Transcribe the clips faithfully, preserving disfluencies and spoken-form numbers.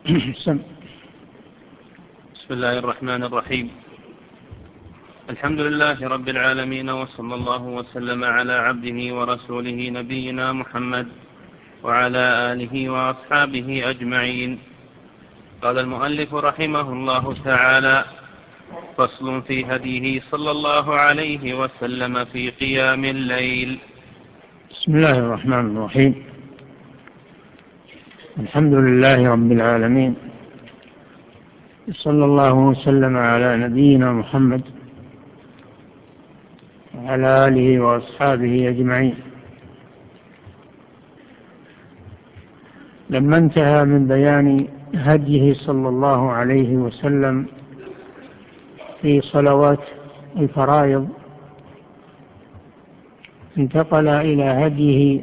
سم. بسم الله الرحمن الرحيم. الحمد لله رب العالمين، وصلى الله وسلم على عبده ورسوله نبينا محمد وعلى آله وأصحابه أجمعين. قال المؤلف رحمه الله تعالى: فصل في هديه صلى الله عليه وسلم في قيام الليل. بسم الله الرحمن الرحيم. الحمد لله رب العالمين، صلى الله وسلم على نبينا محمد وعلى آله وأصحابه أجمعين. لما انتهى من بيان هديه صلى الله عليه وسلم في صلوات الفرائض، انتقل إلى هديه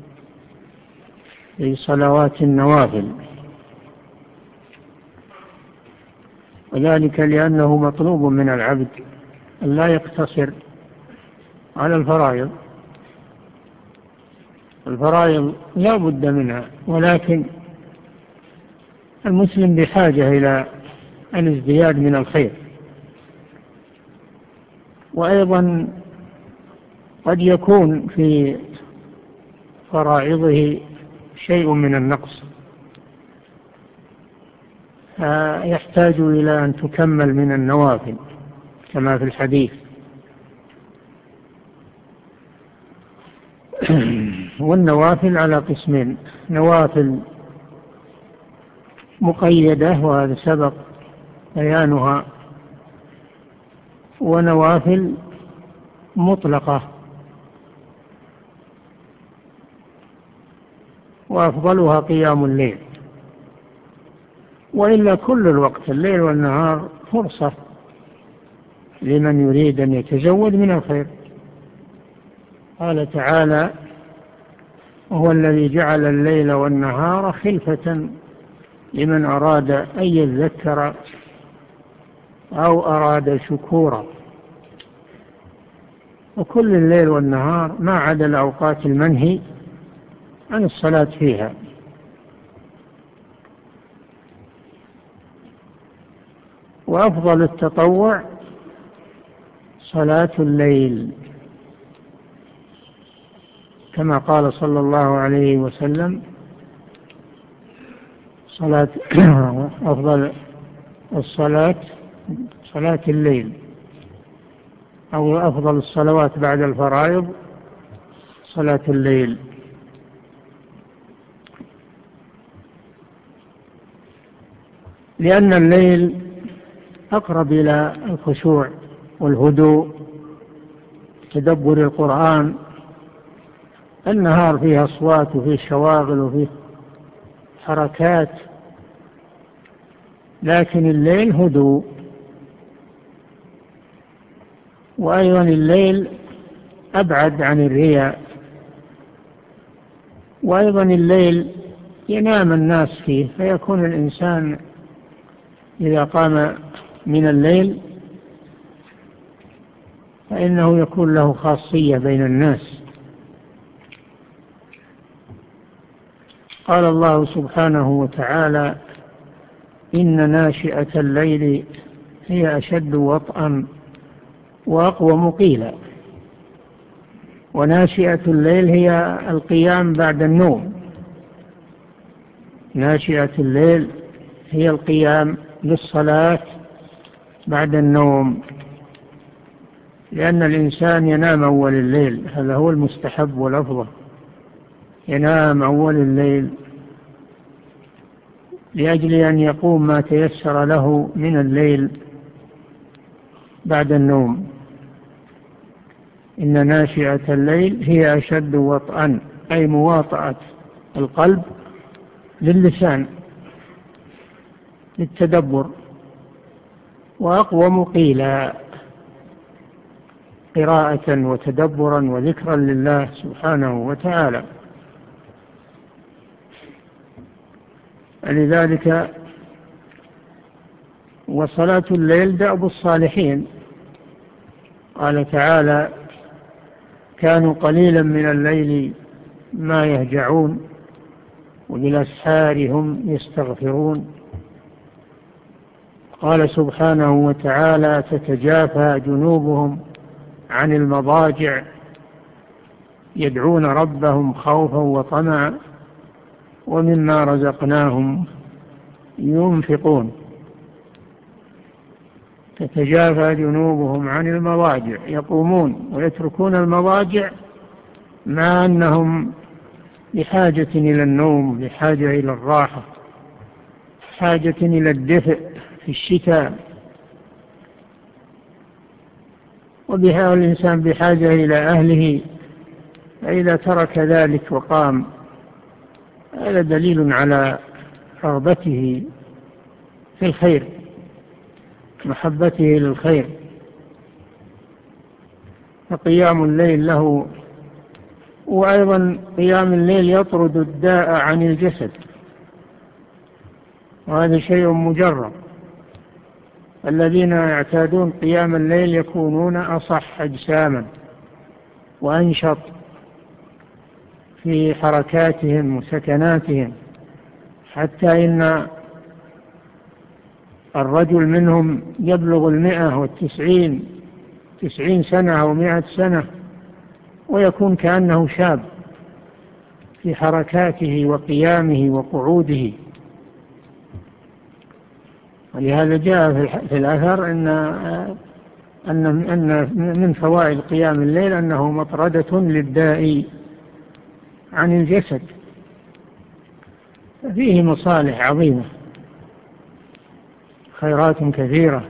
في صلوات النوافل، وذلك لأنه مطلوب من العبد أن لا يقتصر على الفرائض. الفرائض لا بد منها، ولكن المسلم بحاجة إلى الازدياد من الخير، وأيضا قد يكون في فرائضه شيء من النقص، فيحتاج إلى أن تكمل من النوافل كما في الحديث. والنوافل على قسمين: نوافل مقيدة وهذا سبق بيانها، ونوافل مطلقة، وأفضلها قيام الليل. وإلا كل الوقت الليل والنهار فرصة لمن يريد أن يتزود من الخير. قال تعالى: وهو الذي جعل الليل والنهار خلفة لمن أراد أن يذكر أو أراد شكورا. وكل الليل والنهار ما عدا الأوقات المنهي عن الصلاة فيها. وأفضل التطوع صلاة الليل، كما قال صلى الله عليه وسلم: صلاة أفضل الصلاة صلاة الليل، أو أفضل الصلوات بعد الفرائض صلاة الليل. لأن الليل أقرب إلى الخشوع والهدوء، تدبر القرآن. النهار فيه أصوات وفيه شواغل وفيه حركات، لكن الليل هدوء. وأيضا الليل أبعد عن الرياء، وأيضا الليل ينام الناس فيه، فيكون الإنسان إذا قام من الليل فإنه يكون له خاصية بين الناس. قال الله سبحانه وتعالى: إن ناشئة الليل هي أشد وطئا وأقوم قيلا. وناشئة الليل هي القيام بعد النوم. ناشئة الليل هي القيام للصلاة بعد النوم، لأن الإنسان ينام أول الليل، هذا هو المستحب والأفضل، ينام أول الليل لأجل أن يقوم ما تيسر له من الليل بعد النوم. إن ناشئة الليل هي أشد وطئا، أي مواطأة القلب للسان للتدبر، وأقوم قيلا، قراءة وتدبرا وذكرا لله سبحانه وتعالى. لذلك وصلاة الليل دأب الصالحين. قال تعالى: كانوا قليلا من الليل ما يهجعون وبالأسحار هم يستغفرون. قال سبحانه وتعالى: تتجافى جنوبهم عن المضاجع يدعون ربهم خوفا وطمعا ومما رزقناهم ينفقون. تتجافى جنوبهم عن المضاجع، يقومون ويتركون المضاجع مع أنهم بحاجة إلى النوم، بحاجة إلى الراحة، حاجة إلى الدفء في الشتاء، وبها الإنسان بحاجة إلى أهله، فإذا ترك ذلك وقام هذا دليل على رغبته في الخير، محبته للخير. فقيام الليل له، وأيضا قيام الليل يطرد الداء عن الجسد، وهذا شيء مجرب. الذين يعتادون قيام الليل يكونون أصح أجساما وأنشط في حركاتهم وسكناتهم، حتى إن الرجل منهم يبلغ المئة والتسعين تسعين سنة أو مئة سنة ويكون كأنه شاب في حركاته وقيامه وقعوده. ولهذا جاء في الأثر إن أن أن من فوائد قيام الليل أنه مطردة للداء عن الجسد، فيه مصالح عظيمة، خيرات كثيرة.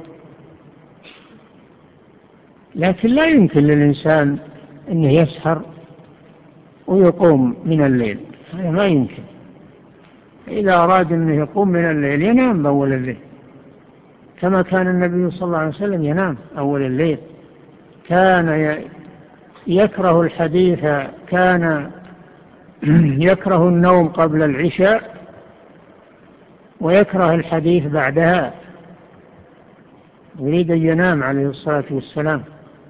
لكن لا يمكن للإنسان أنه يسهر ويقوم من الليل، هذا ما يمكن. إذا أراد أنه يقوم من الليل ينام أول الليل، كما كان النبي صلى الله عليه وسلم ينام أول الليل. كان يكره الحديث، كان يكره النوم قبل العشاء ويكره الحديث بعدها، يريد أن ينام عليه الصلاة والسلام.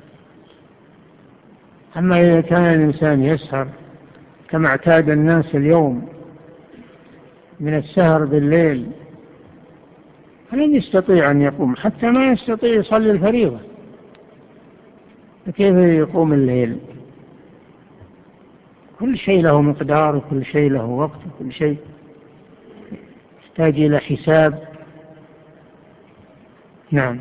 أما إذا كان الإنسان يسهر كما اعتاد الناس اليوم من السهر بالليل، فلن يستطيع أن يقوم، حتى ما يستطيع يصلي الفريضة، فكيف يقوم الليل؟ كل شيء له مقدار، وكل شيء له وقت، وكل شيء يحتاج إلى حساب. نعم.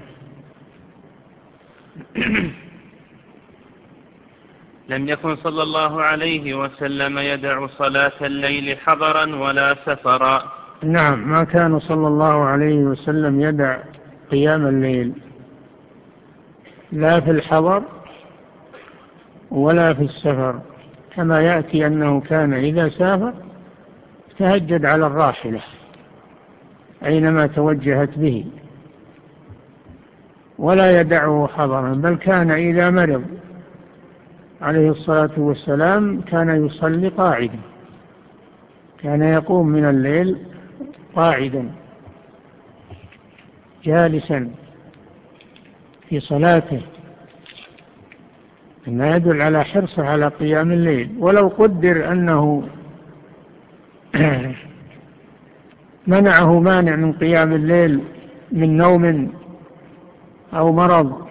لم يكن صلى الله عليه وسلم يدع صلاة الليل حضرا ولا سفرا. نعم، ما كان صلى الله عليه وسلم يدع قيام الليل لا في الحضر ولا في السفر، كما يأتي أنه كان إذا سافر تهجد على الراحلة أينما توجهت به، ولا يدعه حضرا، بل كان إذا مرض عليه الصلاة والسلام كان يصلي قاعدا، كان يقوم من الليل قاعدا جالسا في صلاته، ما يدل على حرصه على قيام الليل. ولو قدر أنه منعه مانع من قيام الليل من نوم أو مرض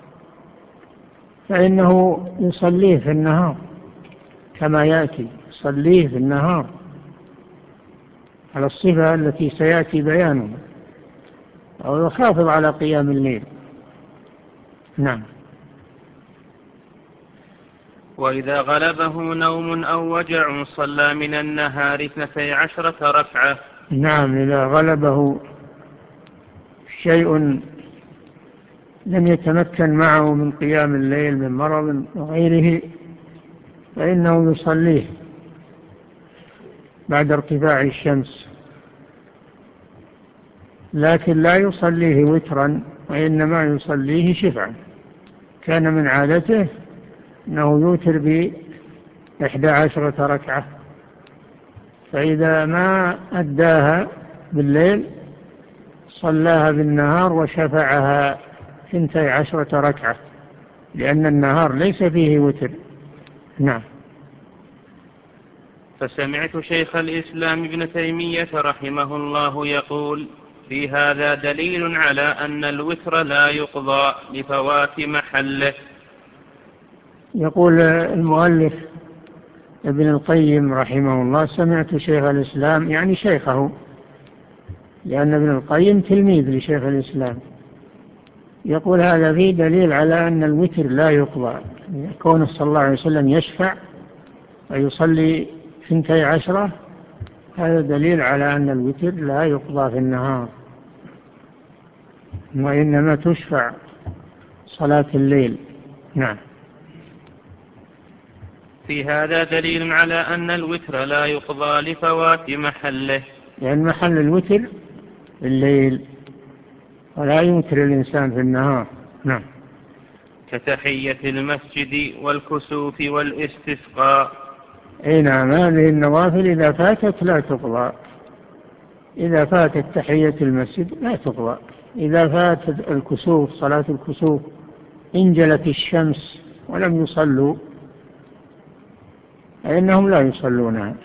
فإنه يصليه في النهار، كما يأتي يصليه في النهار على الصفة التي سيأتي بيانه، أو يحافظ على قيام الليل. نعم. وإذا غلبه نوم أو وجع صلى من النهار اثنتي عشرة ركعة. نعم، إذا غلبه شيء لم يتمكن معه من قيام الليل من مرض وغيره فإنه يصليه بعد ارتفاع الشمس، لكن لا يصليه وترا، وإنما يصليه شفعا. كان من عادته أنه يوتر بإحدى عشرة ركعة، فإذا ما أداها بالليل صلاها بالنهار وشفعها ثنتي عشرة ركعة، لأن النهار ليس فيه وتر. نعم. فسمعت شيخ الإسلام ابن تيمية رحمه الله يقول: في هذا دليل على أن الوتر لا يقضى لفوات محله. يقول المؤلف ابن القيم رحمه الله: سمعت شيخ الإسلام، يعني شيخه، لأن ابن القيم تلميذ لشيخ الإسلام، يقول هذا فيه دليل على أن الوتر لا يقضى. كونه صلى الله عليه وسلم يشفع ويصلي ثنتي عشرة، هذا دليل على أن الوتر لا يقضى في النهار، وإنما تشفع صلاة الليل. نعم. في هذا دليل على أن الوتر لا يقضى لفوات محله، لأن محل الوتر الليل، ولا يوتر الإنسان في النهار. نعم. كتحية المسجد والكسوف والاستسقاء. أي نعم، هذه النوافل إذا فاتت لا تقضى. إذا فاتت تحية المسجد لا تقضى. إذا فاتت الكسوف، صلاة الكسوف، انجلت الشمس ولم يصلوا فإنهم لا يصلونها.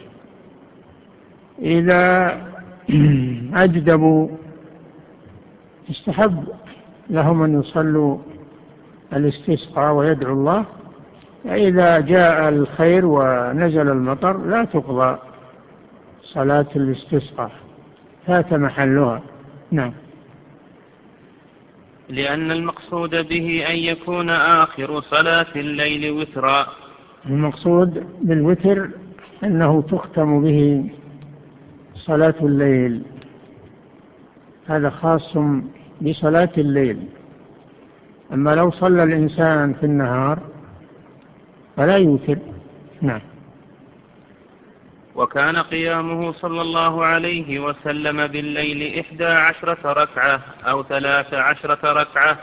إذا أجدبوا استحب لهم أن يصلوا الاستسقاء ويدعو الله. فإذا جاء الخير ونزل المطر لا تقضى صلاة الاستسقاء، فات محلها. نعم. لأن المقصود به أن يكون آخر صلاة الليل وترا. المقصود بالوتر أنه تختم به صلاة الليل، هذا خاص بصلاة الليل. أما لو صلى الإنسان في النهار فلا يوتر. نعم. وكان قيامه صلى الله عليه وسلم بالليل إحدى عشرة ركعة أو ثلاث عشرة ركعة.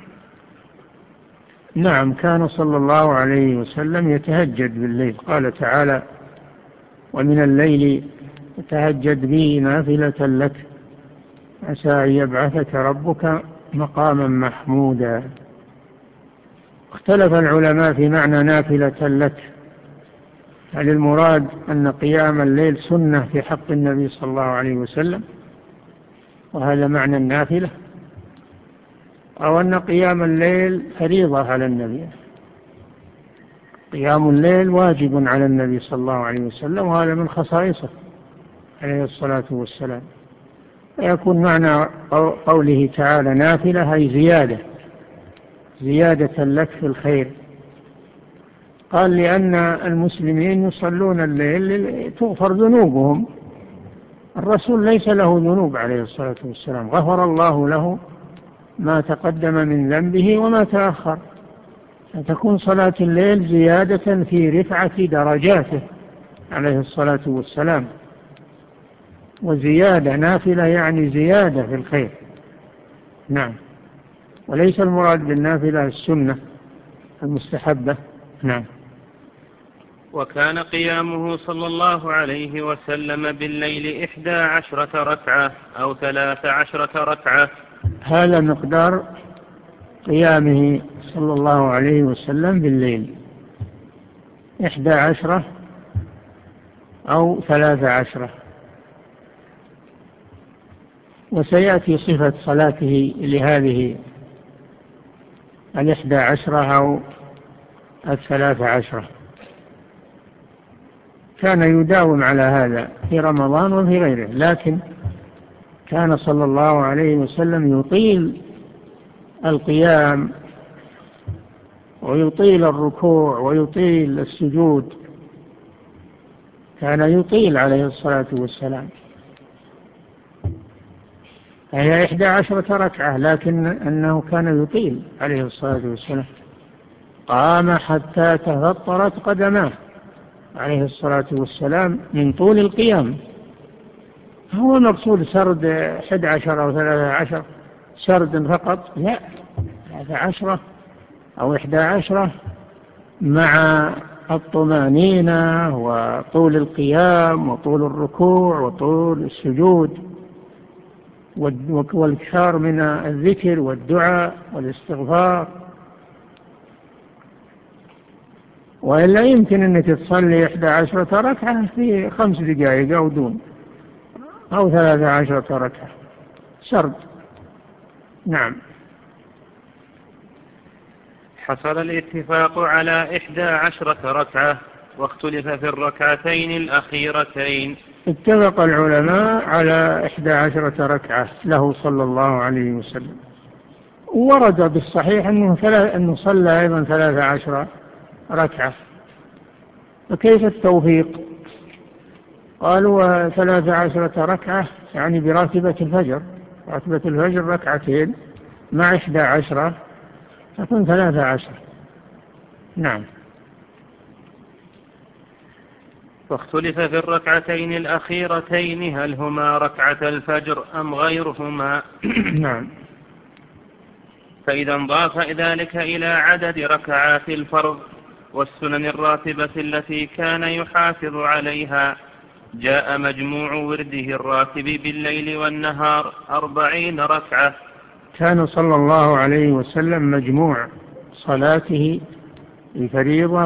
نعم، كان صلى الله عليه وسلم يتهجد بالليل. قال تعالى: ومن الليل تهجد به نافلة لك عسى أن يبعثك ربك مقاما محمودا. اختلف العلماء في معنى نافلة لك، هل المراد أن قيام الليل سنة في حق النبي صلى الله عليه وسلم وهذا معنى النافلة، أو أن قيام الليل فريضة على النبي؟ قيام الليل واجب على النبي صلى الله عليه وسلم، وهذا من خصائصه عليه الصلاة والسلام. فيكون معنى قوله تعالى نافلة هي زيادة زيادة لك في الخير. قال لأن المسلمين يصلون الليل تغفر ذنوبهم، الرسول ليس له ذنوب عليه الصلاة والسلام، غفر الله له ما تقدم من ذنبه وما تأخر، فتكون صلاة الليل زيادة في رفعة درجاته عليه الصلاة والسلام. وزيادة نافلة يعني زيادة في الخير. نعم. وليس المراد بالنافلة السنة المستحبة. نعم. وكان قيامه صلى الله عليه وسلم بالليل إحدى عشرة ركعة أو ثلاث عشرة ركعة. هذا مقدار قيامه صلى الله عليه وسلم بالليل، إحدى عشرة أو ثلاث عشرة. وسيأتي صفة صلاته لهذه الإحدى عشرة أو الثلاث عشرة. كان يداوم على هذا في رمضان وفي غيره، لكن كان صلى الله عليه وسلم يطيل القيام ويطيل الركوع ويطيل السجود، كان يطيل عليه الصلاة والسلام. هي إحدى عشرة ركعة، لكن أنه كان يطيل عليه الصلاة والسلام. قام حتى تفطرت قدماه عليه الصلاة والسلام من طول القيام. هو مقصود سرد إحدى عشر أو ثلاثة عشر سرد فقط؟ لا، ثلاثة عشرة أو إحدى عشرة مع الطمانينة وطول القيام وطول الركوع وطول السجود والكثار من الذكر والدعاء والاستغفار. وإلا يمكن أنك تصلي إحدى عشرة ركعة في خمس دقائق أو دون، أو ثلاثة عشرة ركعة. سرد. نعم. حصل الاتفاق على إحدى عشرة ركعة واختلف في الركعتين الأخيرتين. اتفق العلماء على إحدى عشرة ركعة له صلى الله عليه وسلم، ورد بالصحيح أنه, أنه صلى أيضا ثلاث عشر ركعة، فكيف التوفيق؟ قالوا ثلاث عشرة ركعة يعني براتبة الفجر، راتبة الفجر ركعتين مع إحدى عشرة تكون ثلاث عشر. نعم. واختلف في الركعتين الأخيرتين هل هما ركعة الفجر أم غيرهما. نعم. فإذا انضاف ذلك إلى عدد ركعات الفرض والسنن الراتبة التي كان يحافظ عليها جاء مجموع ورده الراتب بالليل والنهار أربعين ركعة. كان صلى الله عليه وسلم مجموع صلاته الفريضة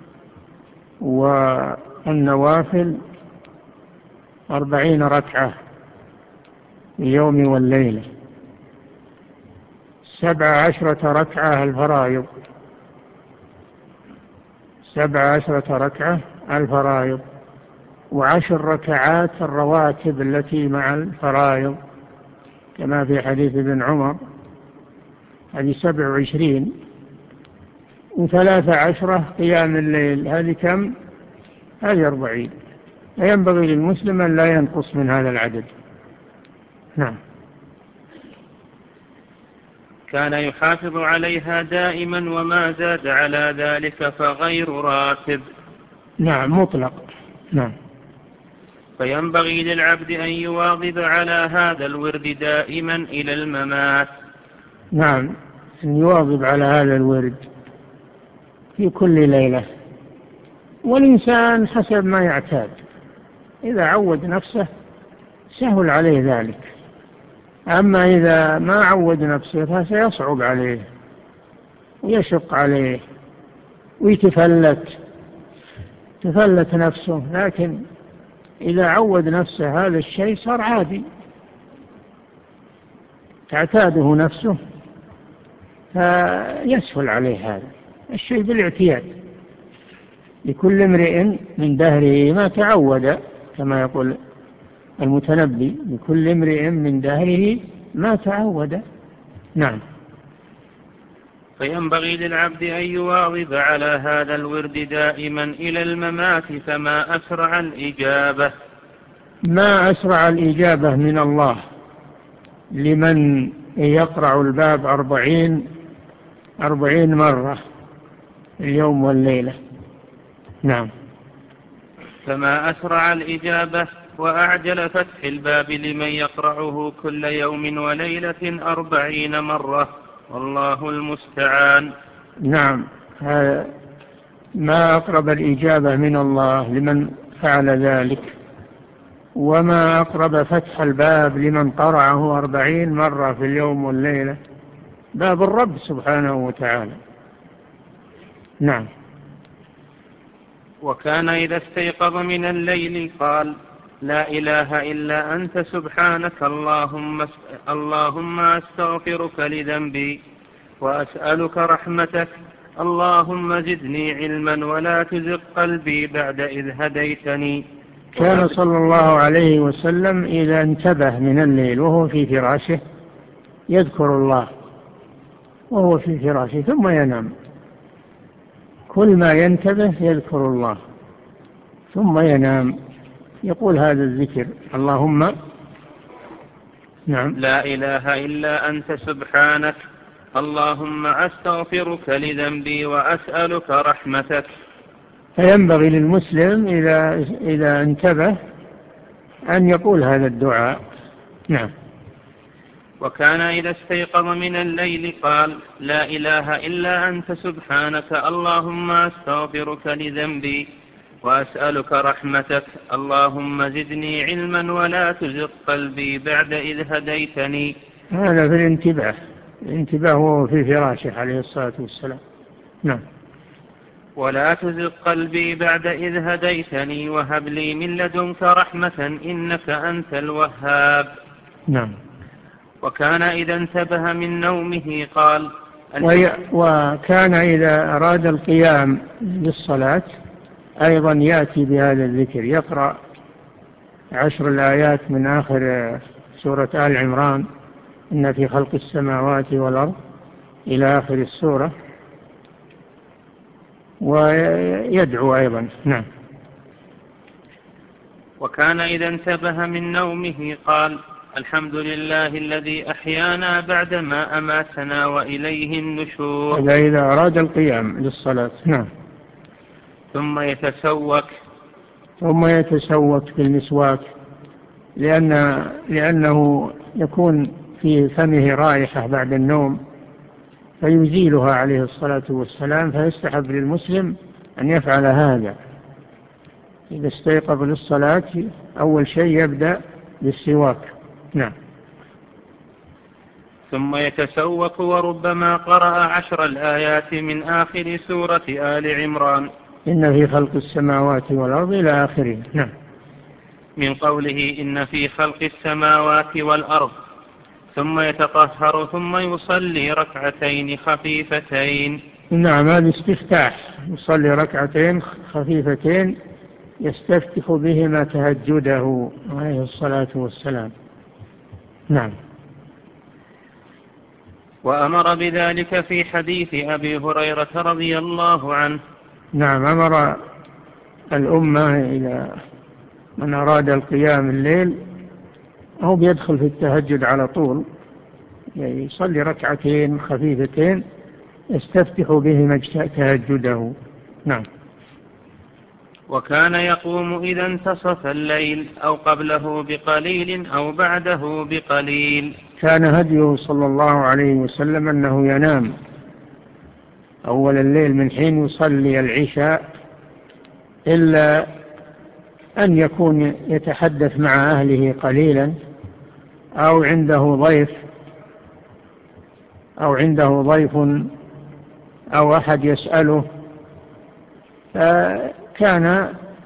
والنوافل أربعين ركعة اليوم والليلة، سبع عشرة ركعة الفرائض، سبع عشرة ركعة الفرائض، وعشر ركعات الرواتب التي مع الفرائض كما في حديث ابن عمر، هذه سبع وعشرين، وثلاث عشرة قيام الليل، هذه كم؟ هذه أربعين. فينبغي للمسلم أن لا ينقص من هذا العدد. نعم. كان يحافظ عليها دائما وما زاد على ذلك فغير راتب. نعم مطلق. نعم. فينبغي للعبد أن يواظب على هذا الورد دائما إلى الممات. نعم، أن يواظب على هذا الورد في كل ليلة، والإنسان حسب ما يعتاد، إذا عود نفسه سهل عليه ذلك، أما إذا ما عود نفسه فسيصعب عليه ويشق عليه ويتفلت تفلت نفسه، لكن إذا عود نفسه هذا الشيء صار عادي، تعتاده نفسه فيسهل عليه هذا الشيء بالاعتياد. لكل امرئ من دهره ما تعود، كما يقول المتنبي، لكل امرئ من دهره ما تعود. نعم. فينبغي للعبد أن يواظب على هذا الورد دائما إلى الممات، فما أسرع الإجابة. ما أسرع الإجابة من الله لمن يقرع الباب أربعين أربعين مرة اليوم والليلة. نعم. فما أسرع الإجابة وأعجل فتح الباب لمن يقرعه كل يوم وليلة أربعين مرة، والله المستعان. نعم، ما أقرب الإجابة من الله لمن فعل ذلك، وما أقرب فتح الباب لمن قرعه أربعين مرة في اليوم والليلة، باب الرب سبحانه وتعالى. نعم. وكان إذا استيقظ من الليل قال: لا إله إلا أنت سبحانك اللهم اللهم أستغفرك لذنبي وأسألك رحمتك، اللهم زدني علما ولا تزغ قلبي بعد إذ هديتني. كان صلى الله عليه وسلم إذا انتبه من الليل وهو في فراشه يذكر الله وهو في فراشه ثم ينام، كل ما ينتبه يذكر الله ثم ينام، يقول هذا الذكر: اللهم نعم لا إله إلا أنت سبحانك اللهم أستغفرك لذنبي وأسألك رحمتك. فينبغي للمسلم إذا, إذا انتبه أن يقول هذا الدعاء. نعم. وكان إذا استيقظ من الليل قال: لا إله إلا أنت سبحانك اللهم أستغفرك لذنبي وأسألك رحمتك، اللهم زدني علما ولا تزغ قلبي بعد إذ هديتني. هذا في الانتباه، الانتباه هو في فراشه عليه الصلاة والسلام. نعم. ولا تزغ قلبي بعد إذ هديتني وهب لي من لدنك رحمة إنك أنت الوهاب. نعم. وكان إذا انتبه من نومه قال. وكان إذا أراد القيام للصلاة أيضا يأتي بهذا الذكر، يقرأ عشر الآيات من آخر سورة آل عمران، إن في خلق السماوات والأرض إلى آخر السورة، ويدعو أيضا. نعم. وكان إذا انتبه من نومه قال الحمد لله الذي أحيانا بعدما أماتنا وإليه النشور. هذا إذا أراد القيام للصلاة. نعم. ثم يتسوك ثم يتسوك بالمسواك، لأن لأنه يكون في فمه رائحة بعد النوم فيزيلها عليه الصلاة والسلام، فيستحب للمسلم أن يفعل هذا إذا استيقظ للصلاة. أول شيء يبدأ بالسواك. نعم. ثم يتسوك وربما قرأ عشر الآيات من آخر سورة آل عمران، إن في خلق السماوات والأرض إلى آخره. نعم. من قوله إن في خلق السماوات والأرض، ثم يتطهر ثم يصلي ركعتين خفيفتين. نعم، هذا استفتاح، يصلي ركعتين خفيفتين يستفتح بهما تهجده عليه الصلاة والسلام. نعم. وأمر بذلك في حديث أبي هريرة رضي الله عنه. نعم، أمر الأمة إلى من أراد القيام الليل هو بيدخل في التهجد على طول، يعني يصلي ركعتين خفيفتين يستفتح بهما تهجده. نعم. وكان يقوم إذا انتصف الليل أو قبله بقليل أو بعده بقليل. كان هديه صلى الله عليه وسلم أنه ينام أول الليل من حين يصلي العشاء، إلا أن يكون يتحدث مع أهله قليلا أو عنده ضيف أو عنده ضيف أو أحد يسأله، فكان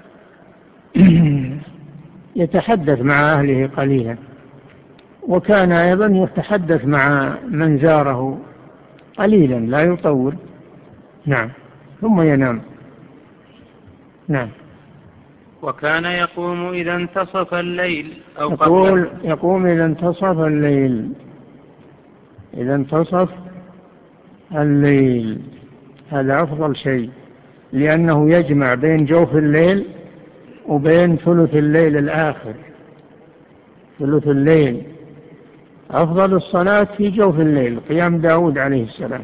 يتحدث مع أهله قليلا. وكان أيضا يتحدث مع من زاره قليلا لا يطول. نعم. ثم ينام. نعم. وكان يقوم إذا انتصف الليل أو يقول يقوم إذا انتصف الليل إذا انتصف الليل هذا أفضل شيء، لأنه يجمع بين جوف الليل وبين ثلث الليل الآخر. ثلث الليل أفضل الصلاة في جوف الليل، قيام داود عليه السلام،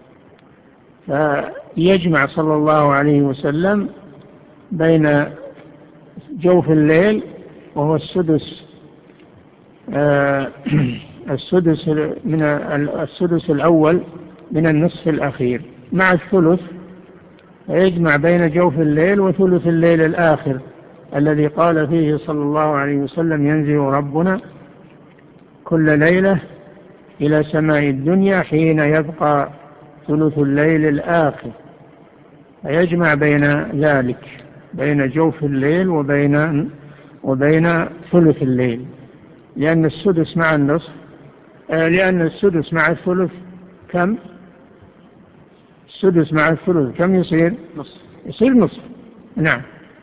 فيجمع صلى الله عليه وسلم بين جوف الليل وهو السدس آه السدس من السدس الأول من النصف الأخير مع الثلث، يجمع بين جوف الليل وثلث الليل الآخر الذي قال فيه صلى الله عليه وسلم ينزل ربنا كل ليلة إلى سماء الدنيا حين يبقى ثلث الليل الآخر، فيجمع بين ذلك بين جوف الليل وبين وبين ثلث الليل، لأن السدس مع النصف آه لأن السدس مع الثلث كم؟ السدس مع الثلث كم يصير؟ نصف. يصير نصف. نعم.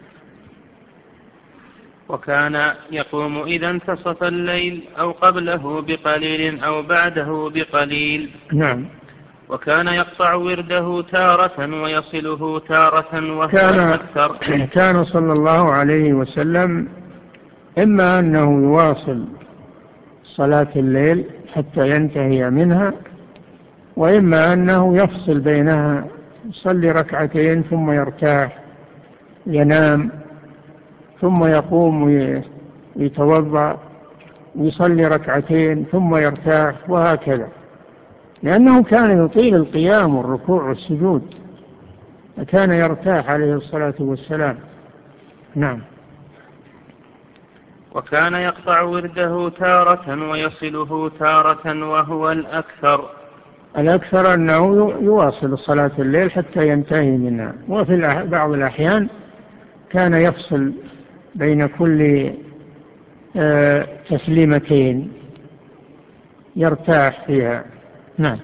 وكان يقوم إذا انتصف الليل أو قبله بقليل أو بعده بقليل. نعم. وكان يقطع ورده تارة ويصله تارة وهو كان أكثر. كان صلى الله عليه وسلم إما أنه يواصل صلاة الليل حتى ينتهي منها، وإما أنه يفصل بينها، يصلي ركعتين ثم يرتاح ينام، ثم يقوم ويتوضأ ويصلي ركعتين ثم يرتاح، وهكذا، لأنه كان يطيل القيام والركوع والسجود، فكان يرتاح عليه الصلاة والسلام. نعم. وكان يقطع ورده تارة ويصله تارة وهو الأكثر. الأكثر أنه يواصل صلاة الليل حتى ينتهي منها، وفي بعض الأحيان كان يفصل بين كل تسليمتين يرتاح فيها. نعم.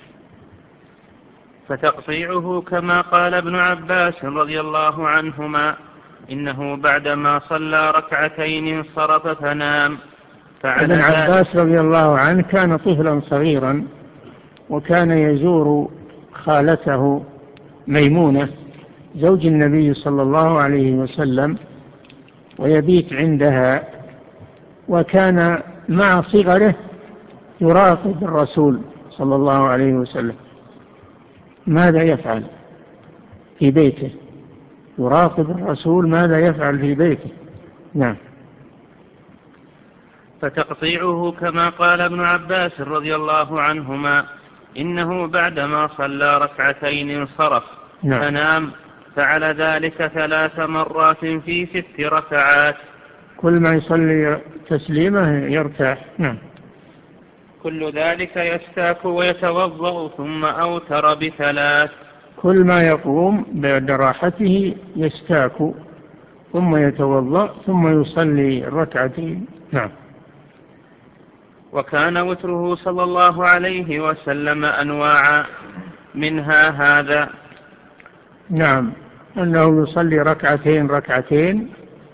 فتقطيعه كما قال ابن عباس رضي الله عنهما إنه بعدما صلى ركعتين انصرف فنام. ابن عباس رضي الله عنه كان طفلا صغيرا، وكان يزور خالته ميمونة زوج النبي صلى الله عليه وسلم ويبيت عندها، وكان مع صغره يراقب الرسول صلى الله عليه وسلم ماذا يفعل في بيته، يراقب الرسول ماذا يفعل في بيته. نعم. فتقطيعه كما قال ابن عباس رضي الله عنهما إنه بعدما صلى ركعتين انصرف. نعم. فنام. فعل ذلك ثلاث مرات في ست ركعات. كل ما يصلي تسليمه يرتاح. نعم. كل ذلك يستاك ويتوضأ ثم أوتر بثلاث. كل ما يقوم بعد راحته يستاك ثم يتوضأ ثم يصلي الركعتين. نعم. وكان وتره صلى الله عليه وسلم أنواعا منها هذا. نعم. أنه يصلي ركعتين ركعتين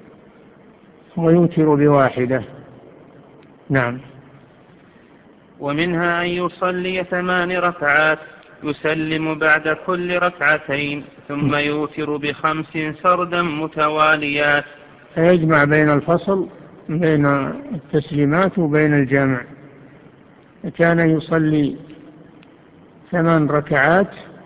ويوتر بواحدة. نعم. ومنها أن يصلي ثمان ركعات يسلم بعد كل ركعتين ثم يوتر بخمس سردا متواليات. فيجمع بين الفصل بين التسليمات وبين الجمع. كان يصلي ثمان ركعات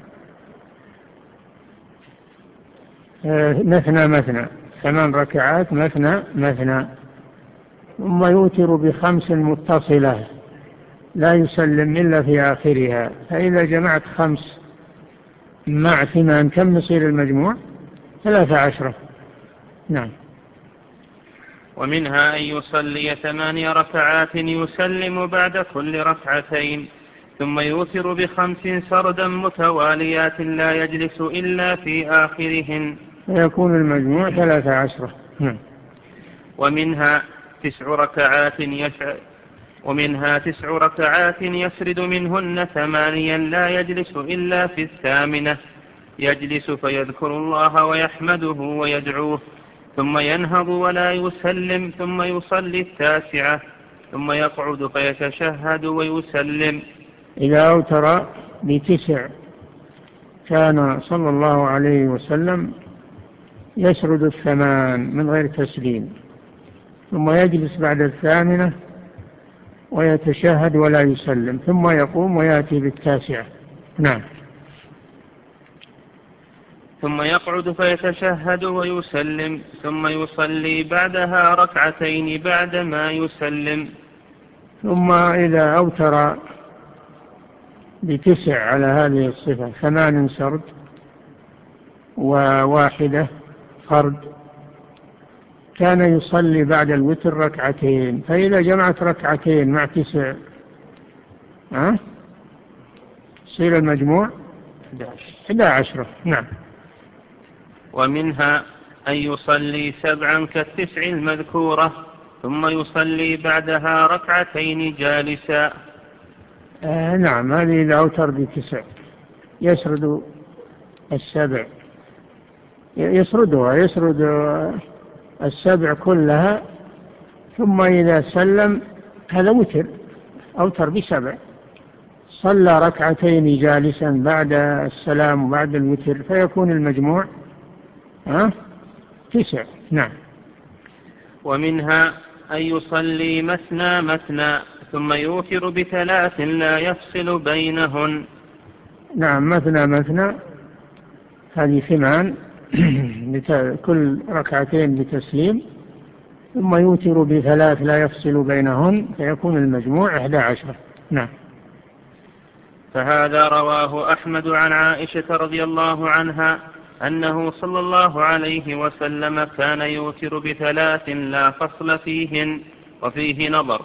مثنى مثنى، ثمان ركعات مثنى مثنى، ثم يوتر بخمس متصلة لا يسلم إلا في آخرها. فإذا جمعت خمس مع ثمان كم يصير المجموع؟ ثلاثة عشرة. نعم. ومنها أن يصلي ثمان ركعات يسلم بعد كل ركعتين ثم يوتر بخمس سردا متواليات لا يجلس إلا في آخرهن فيكون المجموع ثلاثة عشرة. نعم. ومنها تسع ركعات يشعر ومنها تسع ركعات يسرد منهن ثمانيا لا يجلس إلا في الثامنة، يجلس فيذكر الله ويحمده ويدعوه ثم ينهض ولا يسلم ثم يصلي التاسعة ثم يقعد فيتشهد ويسلم. إذا أوتر بتسع كان صلى الله عليه وسلم يسرد الثمان من غير تسليم ثم يجلس بعد الثامنة ويتشهد ولا يسلم ثم يقوم ويأتي بالتاسعة. نعم. ثم يقعد فيتشهد ويسلم ثم يصلي بعدها ركعتين بعدما يسلم. ثم إذا أوتر بتسع على هذه الصفة، ثمان سرد وواحدة فرد، كان يصلي بعد الوتر ركعتين. فإذا جمعت ركعتين مع تسع ها يصير المجموع إحدى عشرة. نعم. ومنها أن يصلي سبعا كالتسع المذكورة ثم يصلي بعدها ركعتين جالسا. آه نعم. هذه إذا أوتر بتسع يسرد السبع، يسردها يسرد السبع كلها، ثم إذا سلم هذا وتر أوتر بسبع، صلى ركعتين جالسا بعد السلام وبعد الوتر فيكون المجموع ها تسع. نعم. ومنها أن يصلي مثنى مثنى ثم يوتر بثلاث لا يفصل بينهن. نعم. مثنى مثنى هذه ثمان كل ركعتين بتسليم ثم يوتر بثلاث لا يفصل بينهن فيكون المجموع إحدى عشرة. نعم. فهذا رواه أحمد عن عائشة رضي الله عنها أنه صلى الله عليه وسلم كان يوتر بثلاث لا فصل فيهن، وفيه نظر.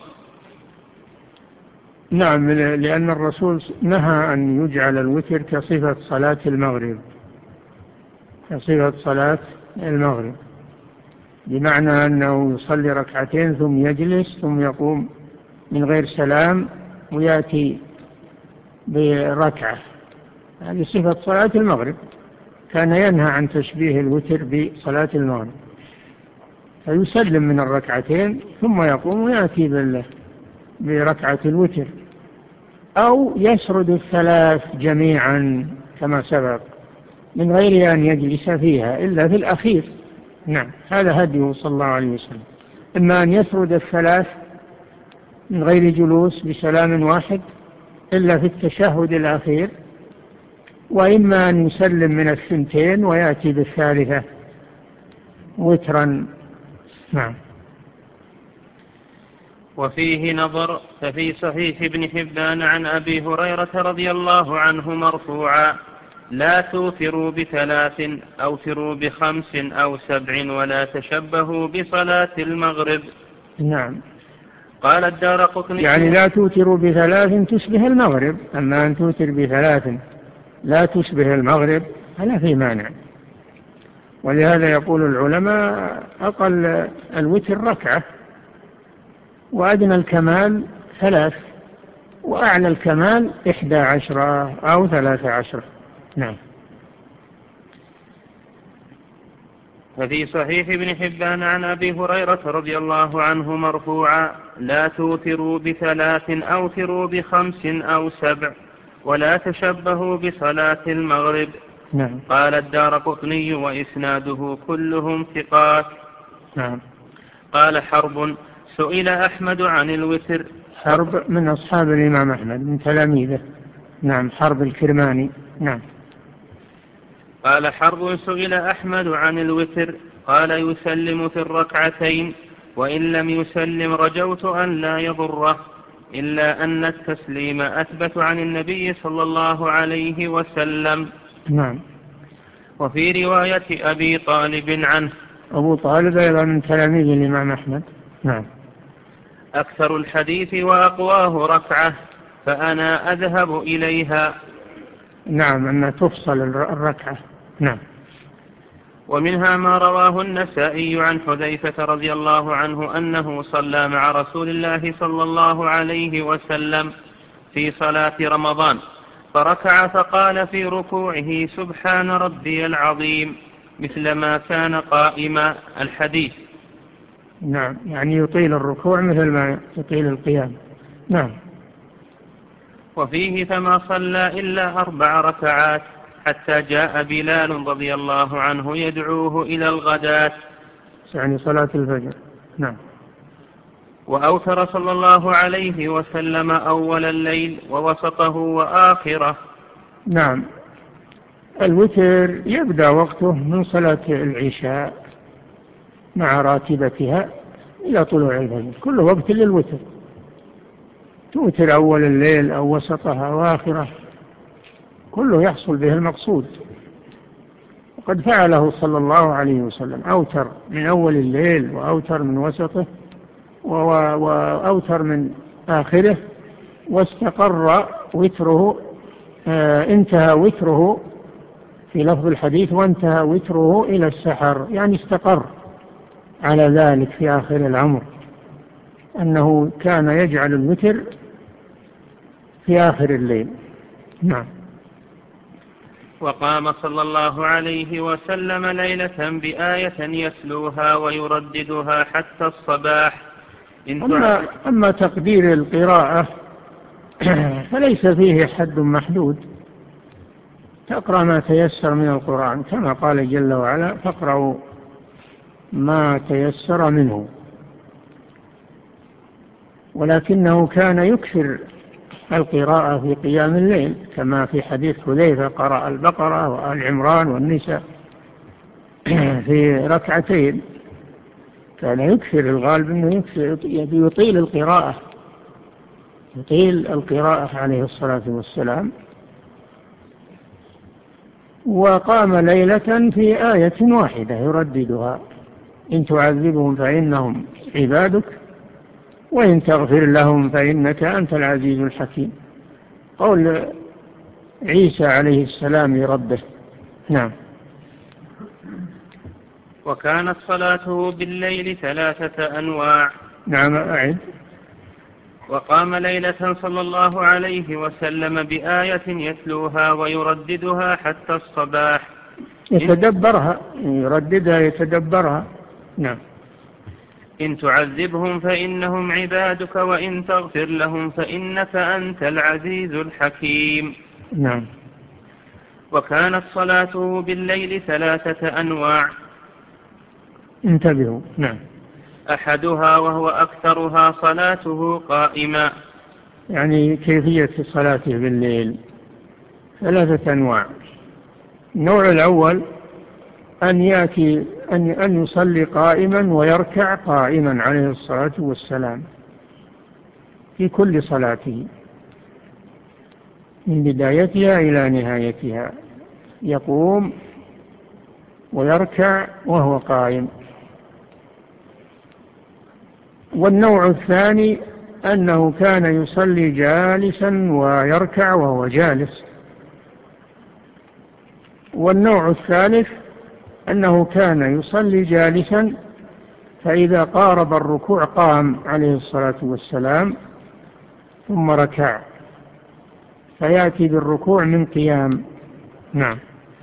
نعم. لأن الرسول نهى أن يجعل الوتر كصفة صلاة المغرب، كصفة صلاة المغرب، بمعنى أنه يصلي ركعتين ثم يجلس ثم يقوم من غير سلام ويأتي بركعة. هذه صفة صلاة المغرب، كان ينهى عن تشبيه الوتر بصلاة المغرب، فيسلم من الركعتين ثم يقوم ويأتي بركعة الوتر، أو يسرد الثلاث جميعا كما سبق من غير أن يجلس فيها إلا في الأخير. نعم، هذا هديه صلى الله عليه وسلم، إما أن يسرد الثلاث من غير جلوس بسلام واحد إلا في التشهد الأخير، وإما أن يسلم من الثنتين ويأتي بالثالثة وترا. نعم. وفيه نظر. ففي صحيح ابن حبان عن أبي هريرة رضي الله عنه مرفوعا: لا توتروا بثلاث، أوتروا بخمس أو سبع، ولا تشبهوا بصلاة المغرب. نعم. قال الدارقطني يعني لا توتروا بثلاث تشبه المغرب، أما أن توتر بثلاث لا تشبه المغرب فلا في مانع. ولهذا يقول العلماء أقل الوتر ركعة، وأدنى الكمال ثلاث، وأعلى الكمال إحدى عشرة أو ثلاثة عشرة. نعم. ففي صحيح ابن حبان عن أبي هريرة رضي الله عنه مرفوعا: لا توتروا بثلاث، أوتروا بخمس أو سبع، ولا تشبهوا بصلاة المغرب. نعم. قال الدارقطني: وإسناده كلهم ثقات. نعم. قال حرب: سئل أحمد عن الوتر. حرب من أصحاب الإمام أحمد من تلاميذه. نعم، حرب الكرماني. نعم. قال حرب: سئل أحمد عن الوتر، قال: يسلم في الركعتين، وإن لم يسلم رجوت أن لا يضره، إلا أن التسليم أثبت عن النبي صلى الله عليه وسلم. نعم. وفي رواية أبي طالب عنه: أبو طالب أيضا من تلاميذ الإمام أحمد. نعم. أكثر الحديث وأقواه ركعة، فأنا أذهب إليها. نعم، أن تفصل الركعة. نعم. ومنها ما رواه النسائي عن حذيفة رضي الله عنه أنه صلى مع رسول الله صلى الله عليه وسلم في صلاة رمضان، فركع فقال في ركوعه: سبحان ربي العظيم، مثل ما كان قائما. الحديث. نعم، يعني يطيل الركوع مثل ما يطيل القيام. نعم. وفيه: فما صلى إلا أربع ركعات حتى جاء بلال رضي الله عنه يدعوه إلى الغداة، يعني صلاة الفجر. نعم. وأوتر صلى الله عليه وسلم أول الليل ووسطه وآخره. نعم. الوتر يبدأ وقته من صلاة العشاء مع راتبتها إلى طلوع الفجر، كل وقت للوتر، توتر أول الليل أو وسطها وآخره، كله يحصل به المقصود. وقد فعله صلى الله عليه وسلم، أوتر من أول الليل وأوتر من وسطه وأوتر من آخره، واستقر وتره، آه انتهى وتره في لفظ الحديث: وانتهى وتره إلى السحر، يعني استقر على ذلك في آخر العمر، أنه كان يجعل الوتر في آخر الليل. نعم. وقام صلى الله عليه وسلم ليلة بآية يتلوها ويرددها حتى الصباح. أما, أما تقدير القراءة فليس فيه حد محدود، تقرأ ما تيسر من القرآن، كما قال جل وعلا: فاقرأوا ما تيسر منه. ولكنه كان يكثر القراءة في قيام الليل، كما في حديث حذيفة: قرأ البقرة وآل عمران والنساء في ركعتين. كان يكثر، الغالب أنه يكثر يطيل القراءة يطيل القراءة عليه الصلاة والسلام. وقام ليلة في آية واحدة يرددها: إن تعذبهم فإنهم عبادك، وإن تغفر لهم فإنك أنت العزيز الحكيم. قول عيسى عليه السلام لربه. نعم. وكانت صلاته بالليل ثلاثة أنواع. نعم، أعد. وقام ليلة صلى الله عليه وسلم بآية يتلوها ويرددها حتى الصباح يتدبرها، يرددها يتدبرها. نعم. إن تعذبهم فإنهم عبادك وإن تغفر لهم فإنك أنت العزيز الحكيم. نعم. وكانت صلاته بالليل ثلاثة أنواع. انتبهوا. نعم. أحدها وهو أكثرها صلاته قائما، يعني كيفية صلاته بالليل ثلاثة أنواع. النوع الأول أن يأتي أن أن يصلي قائما ويركع قائما عليه الصلاة والسلام في كل صلاته من بدايتها إلى نهايتها، يقوم ويركع وهو قائم. والنوع الثاني أنه كان يصلي جالسا ويركع وهو جالس. والنوع الثالث أنه كان يصلي جالسا فإذا قارب الركوع قام عليه الصلاة والسلام ثم ركع فيأتي بالركوع من قيام. نعم.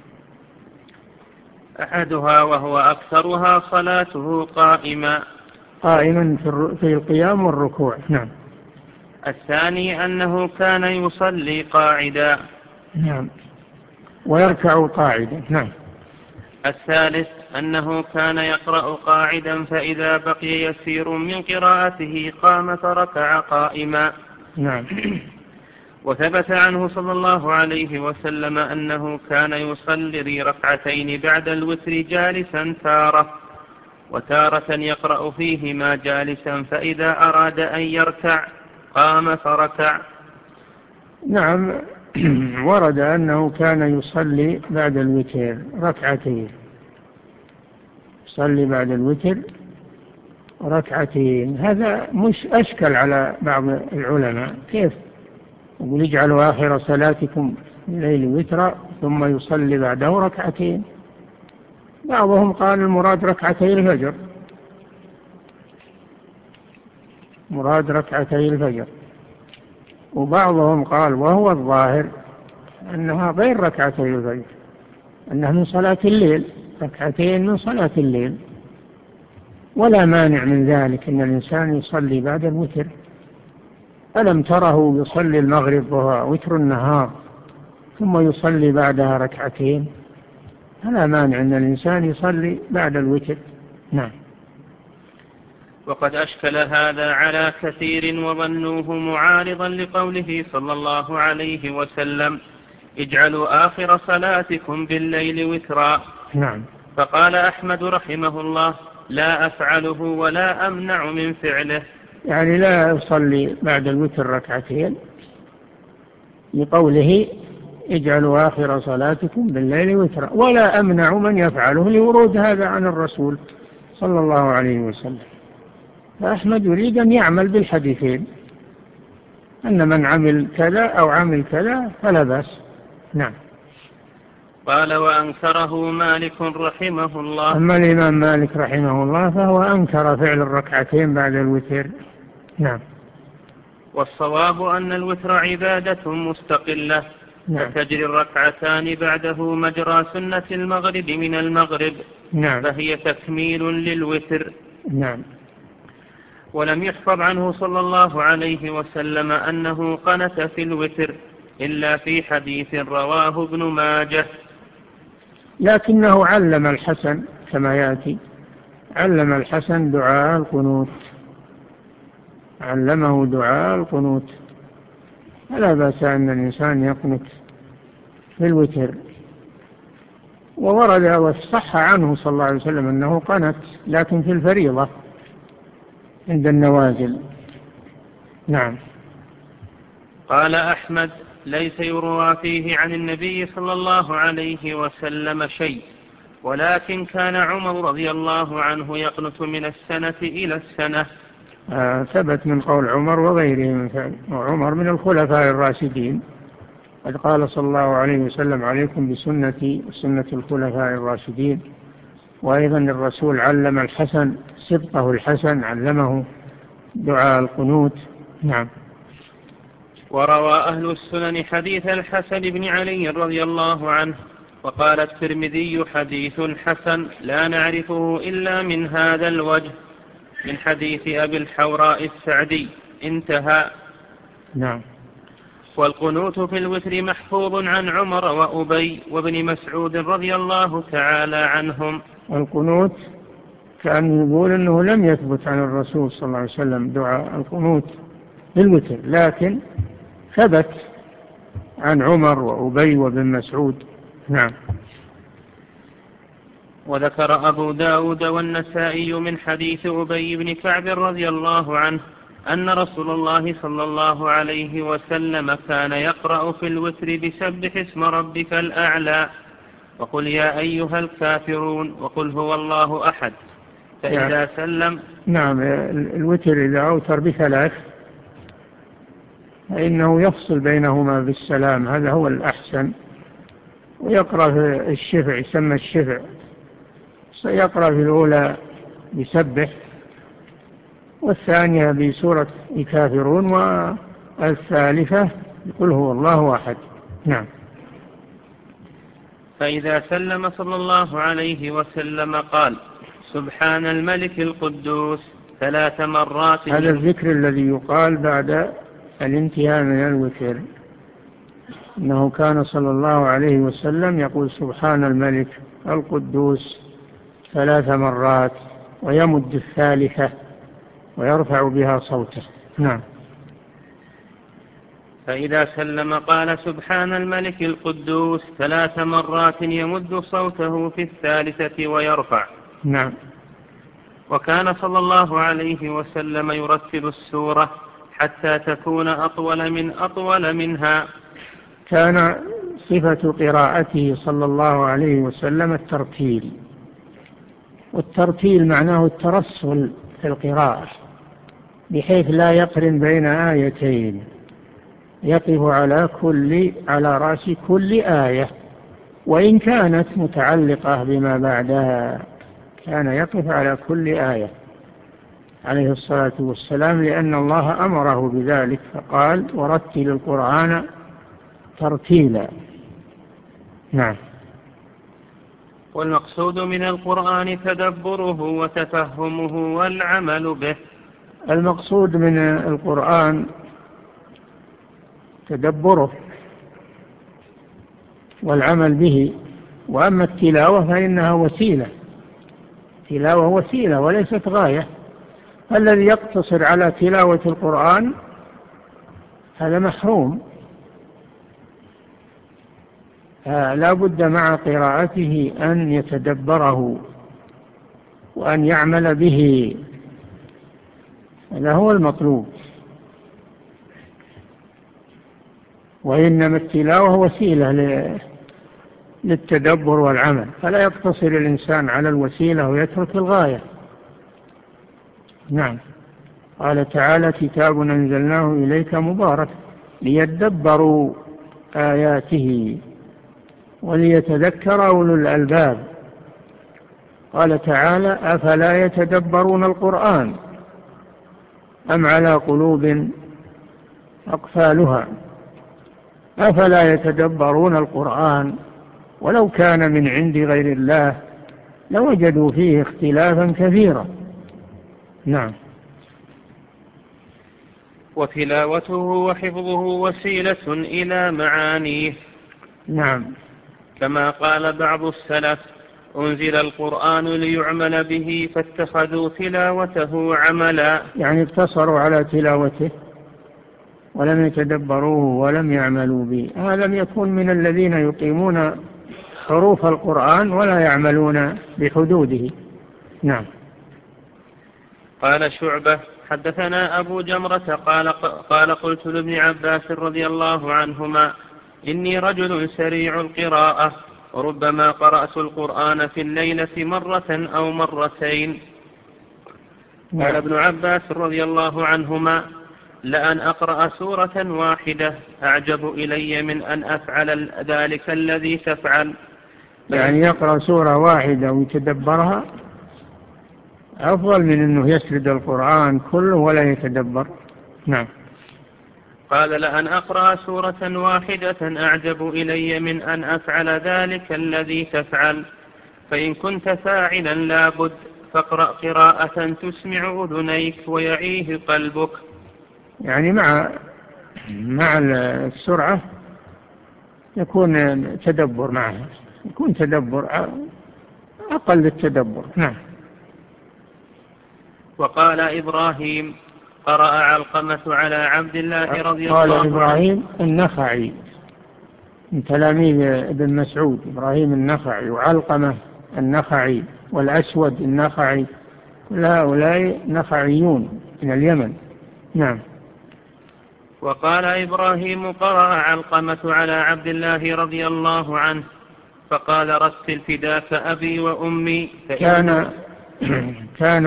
أحدها وهو أكثرها صلاته قائما، قائما في القيام والركوع. نعم. الثاني أنه كان يصلي قاعدا. نعم. ويركع قاعدا. نعم. الثالث أنه كان يقرأ قاعدا فإذا بقي يسير من قراءته قام فركع قائما. نعم. وثبت عنه صلى الله عليه وسلم أنه كان يصلي ركعتين بعد الوتر جالسا تارة، وتارة يقرأ فيهما جالسا فإذا أراد أن يركع قام فركع. نعم. ورد أنه كان يصلي بعد الوتر ركعتين، يصلي بعد الوتر ركعتين. هذا مش أشكل على بعض العلماء، كيف يقول اجعلوا آخر صلاتكم الليل وترا ثم يصلي بعده ركعتين؟ بعضهم قال المراد ركعتي الفجر، مراد ركعتي الفجر، وبعضهم قال وهو الظاهر أنها غير ركعتي الفجر، أنها من صلاة الليل، ركعتين من صلاة الليل. ولا مانع من ذلك أن الإنسان يصلي بعد الوتر. ألم تره يصلي المغرب وهو وتر النهار ثم يصلي بعدها ركعتين؟ فلا مانع أن الإنسان يصلي بعد الوتر. نعم. وقد أشكل هذا على كثير وظنوه معارضا لقوله صلى الله عليه وسلم اجعلوا آخر صلاتكم بالليل وترا. نعم. فقال أحمد رحمه الله لا أفعله ولا أمنع من فعله، يعني لا يصلي بعد الوتر ركعتين لقوله اجعلوا آخر صلاتكم بالليل وترا، ولا أمنع من يفعله لورود هذا عن الرسول صلى الله عليه وسلم. فأحمد يريد أن يعمل بالحديثين، أن من عمل كذا أو عمل كذا فلا بأس. نعم. قال وأنكره مالك رحمه الله. أما الإمام مالك رحمه الله فهو أنكر فعل الركعتين بعد الوتر. نعم. والصواب أن الوتر عبادة مستقلة، نعم. فتجري الركعتان بعده مجرى سنة المغرب من المغرب. نعم. فهي تكميل للوتر. نعم. ولم يحفظ عنه صلى الله عليه وسلم أنه قنت في الوتر إلا في حديث رواه ابن ماجه. لكنه علم الحسن كما يأتي، علم الحسن دعاء القنوت، علمه دعاء القنوت، فلا بأس أن الإنسان يقنت في الوتر. وورد وصح عنه صلى الله عليه وسلم أنه قنت لكن في الفريضة عند النوازل. نعم. قال أحمد ليس يروى فيه عن النبي صلى الله عليه وسلم شيء، ولكن كان عمر رضي الله عنه يقنت من السنة إلى السنة. آه ثبت من قول عمر وغيره من فعل، وعمر من الخلفاء الراشدين، قد قال صلى الله عليه وسلم عليكم بسنتي وسنة الخلفاء الراشدين. وأيضا الرسول علم الحسن سبطه الحسن، علمه دعاء القنوت نعم. وروى أهل السنن حديث الحسن بن علي رضي الله عنه، وقال الترمذي حديث حسن لا نعرفه إلا من هذا الوجه من حديث أبي الحوراء السعدي، انتهى. نعم. والقنوت في الوتر محفوظ عن عمر وأبي وابن مسعود رضي الله تعالى عنهم. القنوت كأنه يقول أنه لم يثبت عن الرسول صلى الله عليه وسلم دعاء القنوت في الوتر، لكن ثبت عن عمر وأبي وابن مسعود. نعم. وذكر أبو داود والنسائي من حديث أبي بن كعب رضي الله عنه أن رسول الله صلى الله عليه وسلم كان يقرأ في الوتر بسبح اسم ربك الأعلى وقل يا أيها الكافرون وقل هو الله أحد، فإذا يعني سلم. نعم. الوتر إذا أوتر بثلاث فإنه يفصل بينهما بالسلام، هذا هو الأحسن. ويقرأ في الشفع، يسمى الشفع، سيقرأ في الأولى بسبح، والثانية بسورة الكافرون، والثالثة يقول هو الله أحد. نعم. فإذا سلم صلى الله عليه وسلم قال سبحان الملك القدوس ثلاث مرات. هذا الذكر الذي يقال بعد الانتهاء من الوتر، إنه كان صلى الله عليه وسلم يقول سبحان الملك القدوس ثلاث مرات، ويمد الثالثة ويرفع بها صوته. نعم. فإذا سلم قال سبحان الملك القدوس ثلاث مرات يمد صوته في الثالثة ويرفع. نعم. وكان صلى الله عليه وسلم يرتل السورة حتى تكون أطول من أطول منها. كان صفة قراءته صلى الله عليه وسلم الترتيل، والترتيل معناه الترسل في القراءة، بحيث لا يقرن بين آيتين، يقف على كل على رأس كل آية وإن كانت متعلقة بما بعدها، كان يقف على كل آية عليه الصلاة والسلام، لأن الله أمره بذلك فقال ورتل القرآن ترتيلا. نعم. والمقصود من القرآن تدبره وتفهمه والعمل به. المقصود من القرآن تدبره والعمل به، وأما التلاوة فإنها وسيلة، تلاوة وسيلة وليست غاية. الذي يقتصر على تلاوة القرآن هذا محروم، لا بد مع قراءته أن يتدبره وأن يعمل به، هذا هو المطلوب. وإنما التلاوة وسيلة للتدبر والعمل، فلا يقتصر الإنسان على الوسيلة ويترك الغاية. نعم. قال تعالى كتاب أنزلناه إليك مبارك ليدبروا آياته وليتذكر أولو الألباب. قال تعالى أفلا يتدبرون القرآن أم على قلوب أقفالها. أفلا يتدبرون القرآن ولو كان من عند غير الله لوجدوا فيه اختلافا كثيرا. نعم. وتلاوته وحفظه وسيلة إلى معانيه. نعم. كما قال بعض السلف أنزل القرآن ليعمل به فاتخذوا تلاوته عملا، يعني اقتصروا على تلاوته ولم يتدبروه ولم يعملوا به. هذا لم يكن من الذين يقيمون حروف القرآن ولا يعملون بحدوده. نعم. قال شعبة حدثنا أبو جمرة قال, قال قلت لابن عباس رضي الله عنهما إني رجل سريع القراءة وربما قرأت القرآن في الليلة مرة أو مرتين. نعم. قال ابن عباس رضي الله عنهما لأن أقرأ سورة واحدة أعجب إلي من أن أفعل ذلك الذي تفعل. يعني يقرأ سورة واحدة ويتدبرها أفضل من أنه يسرد القرآن كله ولا يتدبر. نعم. قال: لأن أقرأ سورة واحدة أعجب إلي من أن أفعل ذلك الذي تفعل، فإن كنت فاعلا لابد فاقرأ قراءة تسمع أذنيك ويعيه قلبك. يعني مع مع السرعة يكون تدبر معها، يكون تدبر أقل التدبر. نعم. وقال إبراهيم: قرأ علقمة على عبد الله رضي الله عنه. عنه. قال إبراهيم النخعي من تلاميذ ابن مسعود، إبراهيم النخعي وعلقمة النخعي والأسود النخعي، كل هؤلاء نخعيون من اليمن. نعم. وقال إبراهيم: قرأ علقمة على عبد الله رضي الله عنه فقال: رتل فداك أبي وأمي. كان كان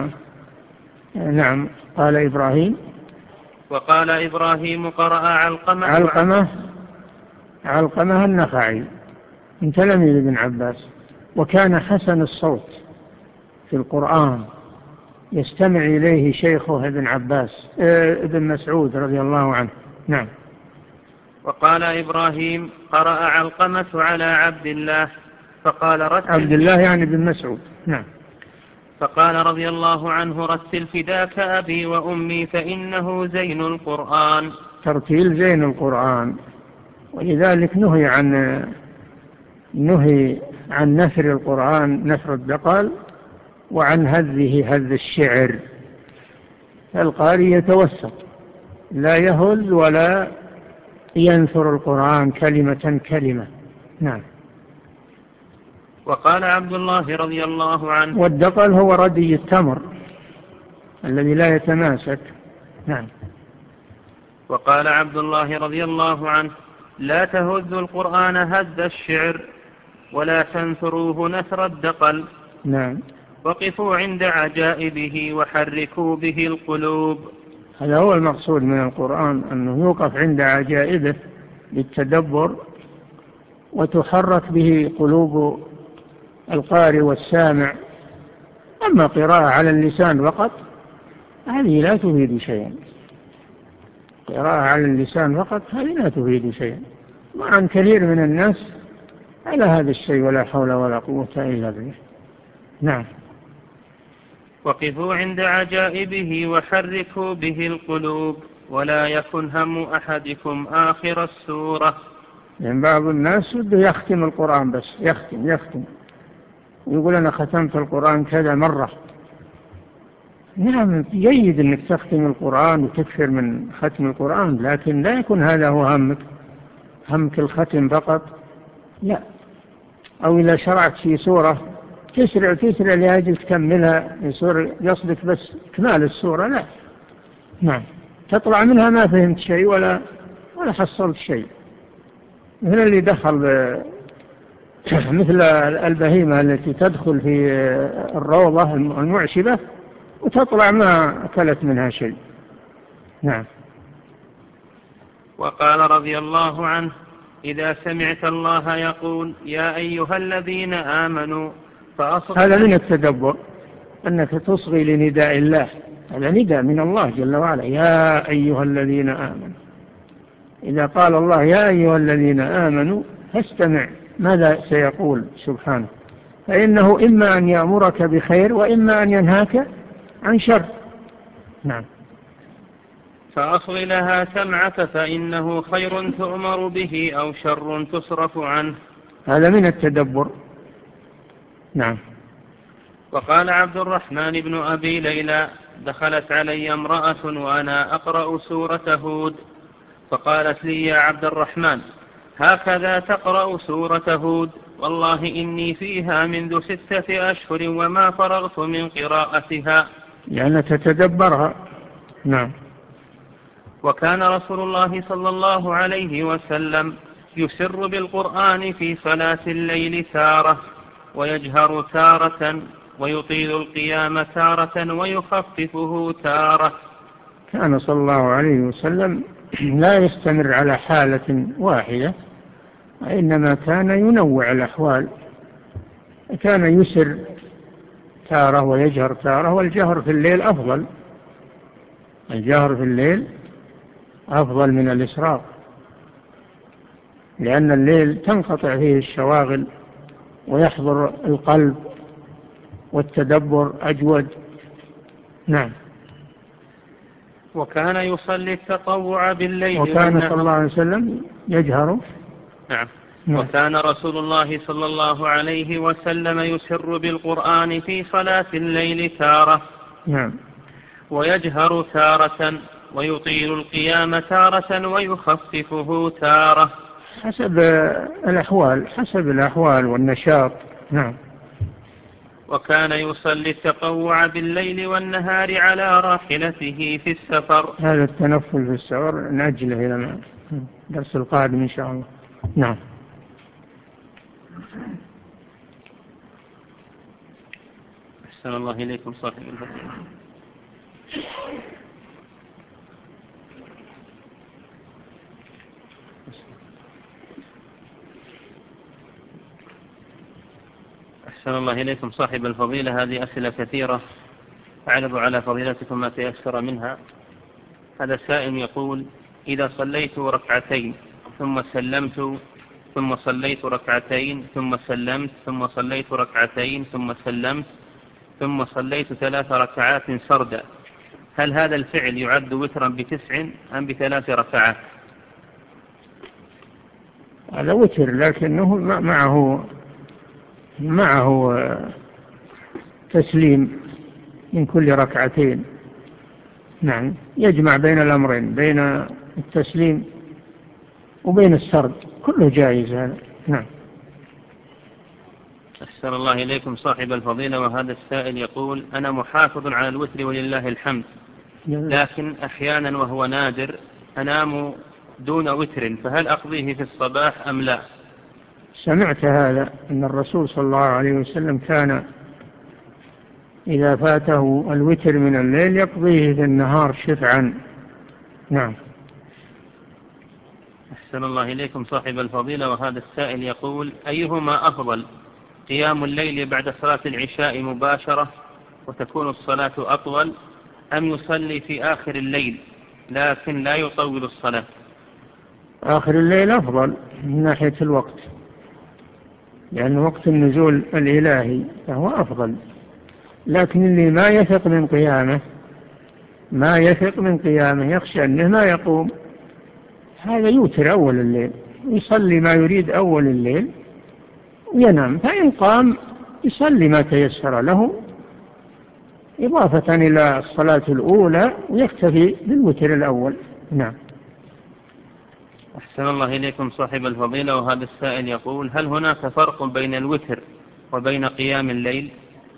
نعم. قال إبراهيم. وقال إبراهيم: قرأ علقمة علقمة علقمة النخعي من تلاميذ ابن عباس، وكان حسن الصوت في القرآن، يستمع إليه شيخه ابن عباس ابن مسعود رضي الله عنه. نعم. وقال إبراهيم: قرأ علقمة على عبد الله فقال: رتل. عبد الله يعني ابن مسعود. نعم. فقال رضي الله عنه: رتل فداك أبي وأمي فإنه زين القرآن. ترتيل زين القرآن، ولذلك نهي عن نهي عن نثر القرآن نثر الدقل، وعن هذه هذ الشعر. القارئ يتوسط، لا يهل ولا ينثر القرآن كلمة كلمة. نعم. وقال عبد الله رضي الله عنه: والدقل هو ردي التمر الذي لا يتماسك. نعم. وقال عبد الله رضي الله عنه: لا تهذوا القرآن هذ الشعر ولا تنثروه نثر الدقل. نعم. وقفوا عند عجائبه وحركوا به القلوب. هذا هو المقصود من القرآن، أنه يوقف عند عجائبه بالتدبر وتحرك به قلوب القارئ والسامع. أما قراءة على اللسان فقط هذه لا تفيد شيئا، قراءة على اللسان فقط هذه لا تفيد شيئا، وعن كثير من الناس على هذا الشيء، ولا حول ولا قوة إلا بالله. نعم. وقفوا عند عجائبه وحركوا به القلوب ولا يكن هم أحدكم آخر السورة. يعني بعض الناس بده يختم القرآن، بس يختم يختم يقول أنا ختمت القرآن كذا مرة. نعم، جيد أنك تختم القرآن وتكثر من ختم القرآن، لكن لا يكون هذا هو همك، همك الختم فقط، لا. أو إذا شرعت في سورة تسرع تسرع لأجل تكملها، يصدق بس كمال السورة، لا. نعم. تطلع منها ما فهمت شيء ولا ولا حصلت شيء، مثل اللي دخل مثل البهيمة التي تدخل في الروضة المعشبة وتطلع ما أكلت منها شيء. نعم. وقال رضي الله عنه: إذا سمعت الله يقول يا أيها الذين آمنوا فأصغوا. هذا من التدبر، أنك تصغي لنداء الله، هذا نداء من الله جل وعلا، يا أيها الذين آمنوا. إذا قال الله يا أيها الذين آمنوا فاستمع ماذا سيقول سبحانه، فإنه إما أن يأمرك بخير وإما أن ينهاك عن شر. نعم. فأصغ لها سمعك فإنه خير تؤمر به أو شر تصرف عنه. هذا من التدبر. نعم. وقال عبد الرحمن بن أبي ليلى: دخلت علي امرأة وأنا أقرأ سورة هود فقالت لي يا عبد الرحمن هكذا تقرأ سورة هود؟ والله إني فيها منذ ستة أشهر وما فرغت من قراءتها. يعني تتدبرها. نعم. وكان رسول الله صلى الله عليه وسلم يسر بالقرآن في صلاة الليل تارة ويجهر تارة ويطيل القيام تارة ويخففه تارة. كان صلى الله عليه وسلم لا يستمر على حالة واحدة، وإنما كان ينوع الأحوال، كان يسر تارة ويجهر تارة، والجهر في الليل أفضل، الجهر في الليل أفضل من الإسراف، لأن الليل تنقطع فيه الشواغل ويحضر القلب والتدبر أجود. نعم. وكان يصلي التطوع بالليل وكان صلى الله عليه وسلم يجهر. نعم. نعم. وكان رسول الله صلى الله عليه وسلم يسر بالقرآن في صلاة الليل تارة. نعم. ويجهر تارة، ويطيل القيام تارة، ويخففه تارة، حسب الأحوال حسب الأحوال والنشاط. نعم. وكان يصلي التطوع بالليل والنهار على راحلته في السفر. هذا التنفل في السفر نأجله إلى الدرس القادم إن شاء الله. نعم. أحسن الله إليكم صاحب الفضيلة. أحسن الله إليكم صاحب الفضيلة. هذه أسئلة كثيرة أعرض على فضيلتكم ما تيسر منها. هذا السائل يقول: إذا صليت ركعتين ثم سلمت ثم صليت ركعتين ثم سلمت ثم صليت ركعتين ثم سلمت ثم صليت ثلاث ركعات سردا، هل هذا الفعل يعد وترا بتسع أم بثلاث ركعات؟ هذا وتر، لكنه معه معه تسليم من كل ركعتين. نعم. يجمع بين الأمرين، بين التسليم وبين السرد، كله جائز هذا. نعم. أحسن الله إليكم صاحب الفضيلة. وهذا السائل يقول: أنا محافظ على الوتر ولله الحمد، لكن أحيانا وهو نادر أنام دون وتر، فهل أقضيه في الصباح أم لا؟ سمعت هذا، أن الرسول صلى الله عليه وسلم كان إذا فاته الوتر من الليل يقضيه في النهار شفعا. نعم. أحسن الله إليكم صاحب الفضيلة. وهذا السائل يقول: أيهما أفضل، قيام الليل بعد صلاة العشاء مباشرة وتكون الصلاة أطول، أم يصلي في آخر الليل لكن لا يطول الصلاة؟ آخر الليل أفضل من ناحية الوقت، لأن وقت النزول الإلهي فهو أفضل، لكن اللي ما يثق من قيامه ما يثق من قيامه يخشى أنه ما يقوم، هذا يوتر أول الليل، يصلي ما يريد أول الليل وينام، فإن قام يصلي ما تيسر له إضافة إلى الصلاة الأولى ويكتفي بالوتر الأول. نعم. أحسن الله إليكم صاحب الفضيلة. وهذا السائل يقول: هل هناك فرق بين الوتر وبين قيام الليل؟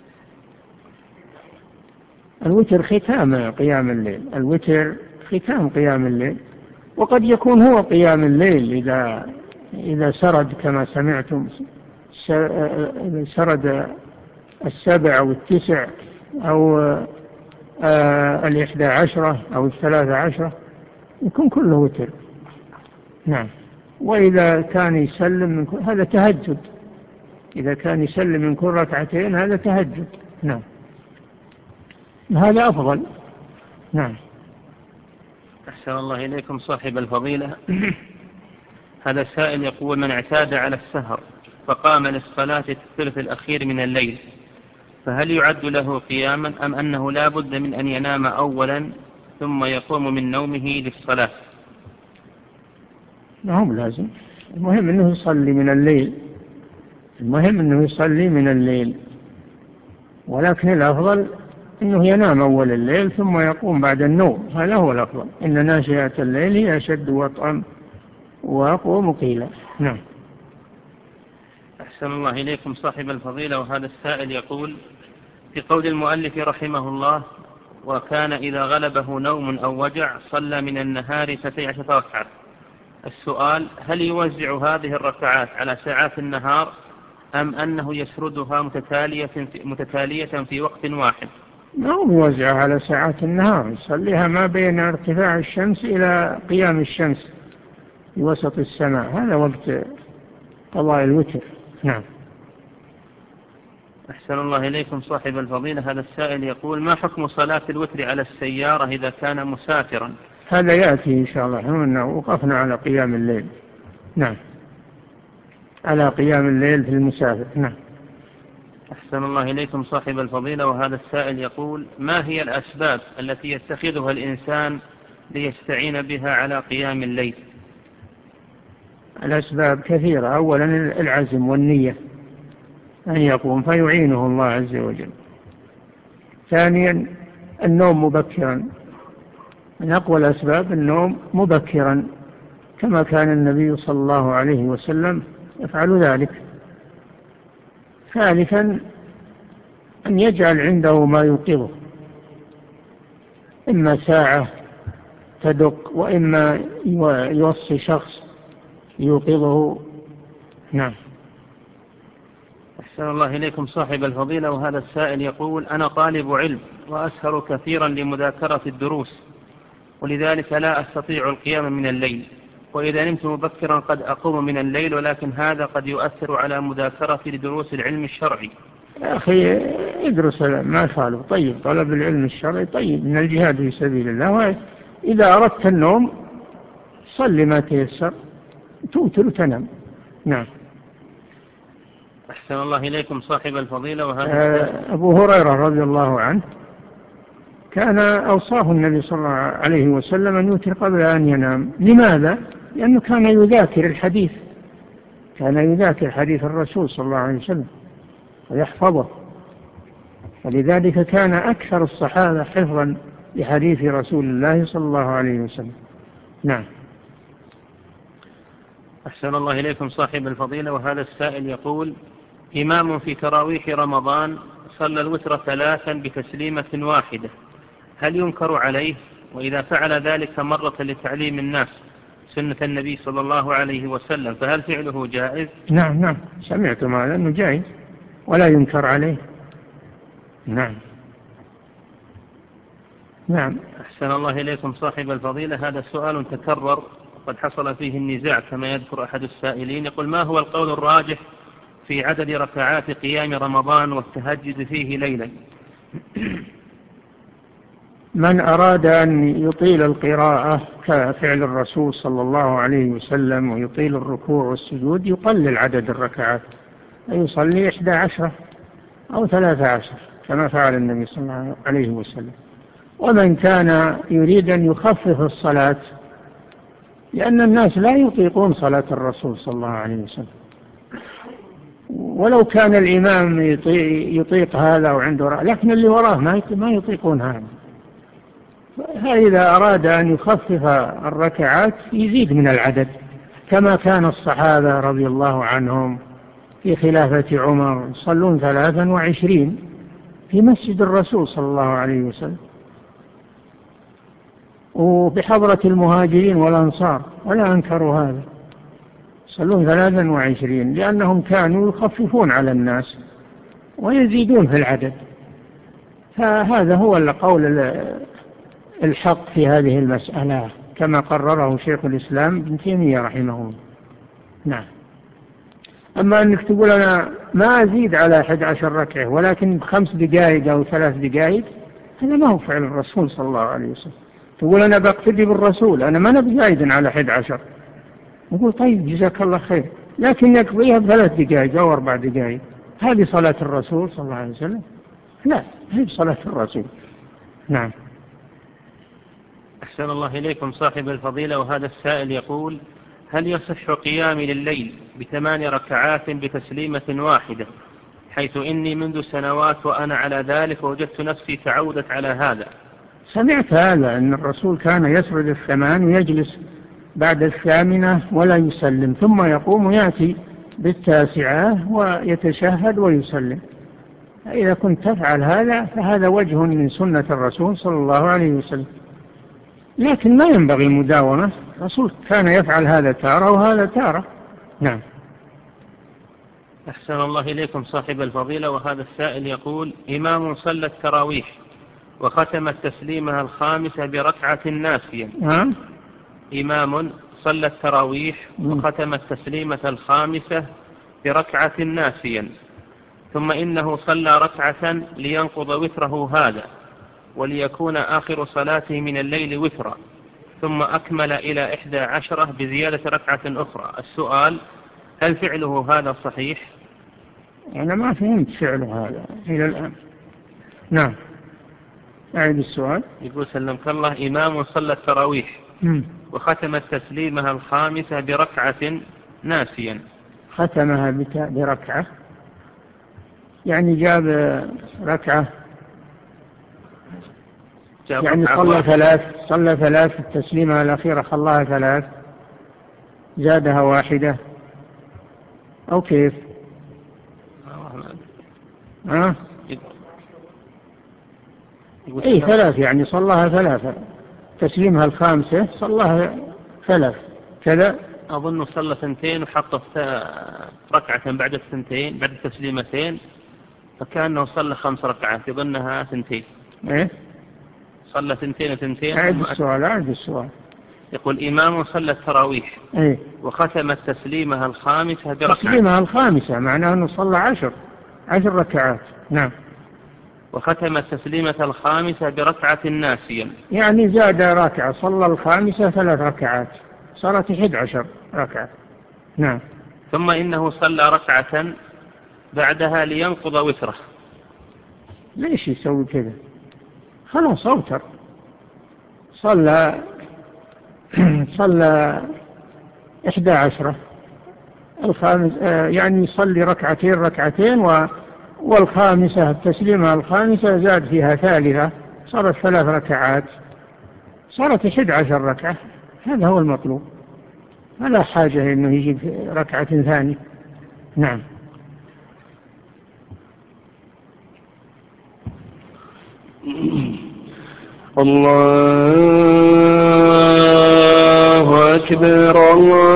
الوتر ختام قيام الليل، الوتر ختام قيام الليل، وقد يكون هو قيام الليل إذا إذا سرد كما سمعتم، سرد السبع أو التسع أو الإحدى عشرة أو الثلاثة عشرة يكون كله وتر. نعم. وإذا كان يسلم من كل هذا تهجد، إذا كان يسلم من كل ركعتين هذا تهجد. نعم. هذا أفضل. نعم. أحسن الله إليكم صاحب الفضيلة. هذا السائل يقول: من اعتاد على السهر فقام للصلاة في الثلث الأخير من الليل، فهل يعد له قياما أم أنه لا بد من أن ينام أولا ثم يقوم من نومه للصلاة؟ ما هو لازم، المهم أنه يصلي من الليل، المهم أنه يصلي من الليل، ولكن الأفضل أنه ينام أول الليل ثم يقوم بعد النوم، هذا هو الأفضل. إن ناشئة الليل هي أشد وطئا وأقوم قيلا. نعم. أحسن الله إليكم صاحب الفضيلة. وهذا السائل يقول: في قول المؤلف رحمه الله: وكان إذا غلبه نوم أو وجع صلى من النهار اثنتي عشرة ركعة، السؤال: هل يوزع هذه الركعات على ساعات النهار أم أنه يسردها متتالية متتالية في وقت واحد؟ ما هو موزع على ساعات النهار، يصليها ما بين ارتفاع الشمس إلى قيام الشمس في وسط السماء، هذا وقت قضاء الوتر. نعم. أحسن الله إليكم صاحب الفضيلة. هذا السائل يقول: ما حكم صلاة الوتر على السيارة إذا كان مسافرا هذا يأتي إن شاء الله، إحنا وقفنا على قيام الليل. نعم، على قيام الليل في المسافر. نعم. أحسن الله إليكم صاحب الفضيلة، وهذا السائل يقول: ما هي الأسباب التي يتخذها الإنسان ليستعين بها على قيام الليل؟ الأسباب كثيرة. أولا العزم والنية أن يقوم فيعينه الله عز وجل. ثانيا النوم مبكرا، من أقوى الأسباب النوم مبكرا، كما كان النبي صلى الله عليه وسلم يفعل ذلك. ثالثا أن يجعل عنده ما يوقظه، إما ساعة تدق وإما يوصي شخص يوقظه. نعم. أحسن الله إليكم صاحب الفضيلة، وهذا السائل يقول: أنا طالب علم وأسهر كثيرا لمذاكرة الدروس، ولذلك لا أستطيع القيام من الليل، وإذا نمت مبكرا قد أقوم من الليل، ولكن هذا قد يؤثر على مذاكرة لدروس العلم الشرعي. يا أخي ادرس، ما فعله طيب، طلب العلم الشرعي طيب، من الجهاد في سبيل الله. إذا أردت النوم صل ما تيسر، توتر وتنام. نعم. أحسن الله إليكم صاحب الفضيلة، وهذا أبو هريرة رضي الله عنه كان أوصاه النبي صلى الله عليه وسلم أن يوتر قبل أن ينام. لماذا؟ لأنه كان يذاكر الحديث، كان يذاكر حديث الرسول صلى الله عليه وسلم ويحفظه، ولذلك كان أكثر الصحابة حفظا لحديث رسول الله صلى الله عليه وسلم. نعم. أحسن الله إليكم صاحب الفضيلة، وهذا السائل يقول: إمام في تراويح رمضان صلى الوتر ثلاثا بتسليمة واحدة، هل ينكر عليه؟ وإذا فعل ذلك مرة لتعليم الناس سنة النبي صلى الله عليه وسلم فهل فعله جائز؟ نعم نعم، سمعت هذا أنه جائز ولا ينكر عليه. نعم نعم. أحسن الله إليكم صاحب الفضيلة، هذا سؤال تكرر وقد حصل فيه النزاع كما يذكر أحد السائلين. يقول: ما هو القول الراجح في عدد ركعات قيام رمضان والتهجد فيه ليلا؟ من أراد أن يطيل القراءة كفعل الرسول صلى الله عليه وسلم ويطيل الركوع والسجود يقلل عدد الركعات، يصلي إحدى عشرة أو ثلاثة عشر كما فعل النبي صلى الله عليه وسلم. ومن كان يريد أن يخفف الصلاة، لأن الناس لا يطيقون صلاة الرسول صلى الله عليه وسلم، ولو كان الإمام يطيق هذا وعنده رأي، لكن اللي وراه ما يطيقون هذا. فإذا أراد أن يخفف الركعات يزيد من العدد، كما كان الصحابة رضي الله عنهم في خلافة عمر يصلون ثلاثا وعشرين في مسجد الرسول صلى الله عليه وسلم، وبحضرة المهاجرين والأنصار ولا أنكروا هذا، يصلون ثلاثا وعشرين لأنهم كانوا يخففون على الناس ويزيدون في العدد. فهذا هو القول الحق في هذه المسألة كما قرره شيخ الإسلام ابن تيمية رحمه الله. نعم. أما أنك تقول أنا ما أزيد على أحد عشر ركعة ولكن خمس دقائق أو ثلاث دقائق، هذا ما هو فعل الرسول صلى الله عليه وسلم. تقول أنا بقتدي بالرسول، أنا ما نبي زايد على أحد عشر، نقول طيب جزاك الله خير، لكن يقضيها بثلاث دقائق أو أربع دقائق، هذه صلاة الرسول صلى الله عليه وسلم؟ لا، هذه صلاة الرسول. نعم. أحسن الله إليكم صاحب الفضيلة، وهذا السائل يقول: هل يصح قيامي لليل بثمان ركعات بتسليمة واحدة، حيث إني منذ سنوات وأنا على ذلك ووجدت نفسي تعودت على هذا؟ سمعت هذا أن الرسول كان يسرد الثمان ويجلس بعد الثامنة ولا يسلم، ثم يقوم ويأتي بالتاسعة ويتشهد ويسلم. إذا كنت تفعل هذا فهذا وجه من سنة الرسول صلى الله عليه وسلم، لكن ما ينبغي المداومة. الرسول كان يفعل هذا تارة وهذا تارة. نعم. أحسن الله إليكم صاحب الفضيلة، وهذا السائل يقول: إمام صلى التراويح وختم التسليمة الخامسة بركعة ناسيا. ها؟ إمام صلى التراويح وختم التسليمة الخامسة بركعة ناسيا، ثم إنه صلى ركعة لينقض وتره هذا وليكون آخر صلاته من الليل وترا، ثم أكمل إلى إحدى عشرة بزيادة ركعة أخرى. السؤال: هل فعله هذا صحيح؟ أنا ما فهمت فعله هذا إلى الآن. نعم، أعيد السؤال. يقول سلمك الله: إمام صلى التراويح وختم التسليمة الخامسة بركعة ناسيا. ختمها بركعة يعني جاب ركعة، جاب يعني ركعة صلى ثلاث صلى ثلاث التسليمة الأخيرة خلاها ثلاث، زادها واحدة أو كيف؟ ها؟ أي ثلاث يعني صلاها ثلاثة، تسليمها الخامسة صلاها ثلاث كذا. أظن صلى ثنتين وحط ركعة بعد الثنتين بعد التسليمتين، فكأنه صلى خمس ركعات يظنها ثنتين. إيه؟ صلى ثنتين ثنتين. أعد السؤال أعد السؤال. يقول: إمام صلى التراويح إيه؟ وختم التسليمة الخامسة بركعة. تسليمها الخامسة معناه أنه صلى عشر عشر ركعات. نعم. وختم التسليمة الخامسة بركعة ناسيا يعني زاد ركعة، صلى الخامسة ثلاث ركعات صارت إحدى عشر ركعة. نعم. ثم إنه صلى ركعة بعدها لينقض وتره. ليش يسوي كذا؟ خلاص أوتر، صلى صلى إحدى عشرة الخامس، يعني يصلي ركعتين ركعتين و والخامسة التسليمة الخامسة زاد فيها ثالثة صارت ثلاث ركعات، صارت إحدى عشر ركعة. هذا هو المطلوب، فلا حاجة إنه يجيب ركعة ثانية. نعم. الله أكبر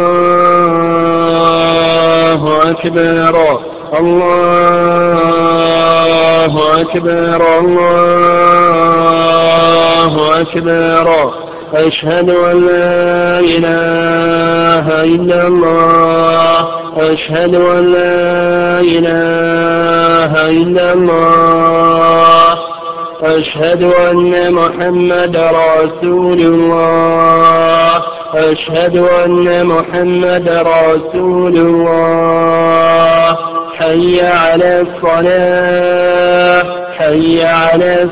الله أكبر الله أكبر الله أكبر. أشهد أن لا إله إلا الله أشهد أن لا إله إلا الله أشهد أن محمد رسول الله أشهد أن محمد رسول الله. حي على الصلاة حي على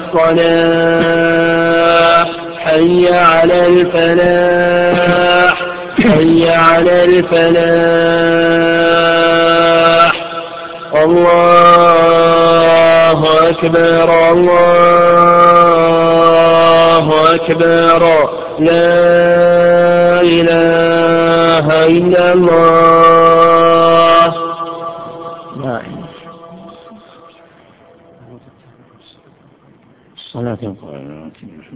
الصلاة حي على الفلاح حي على الفلاح. الله أكبر الله أكبر. لا إله إلا الله. لا الصلاة القائمة.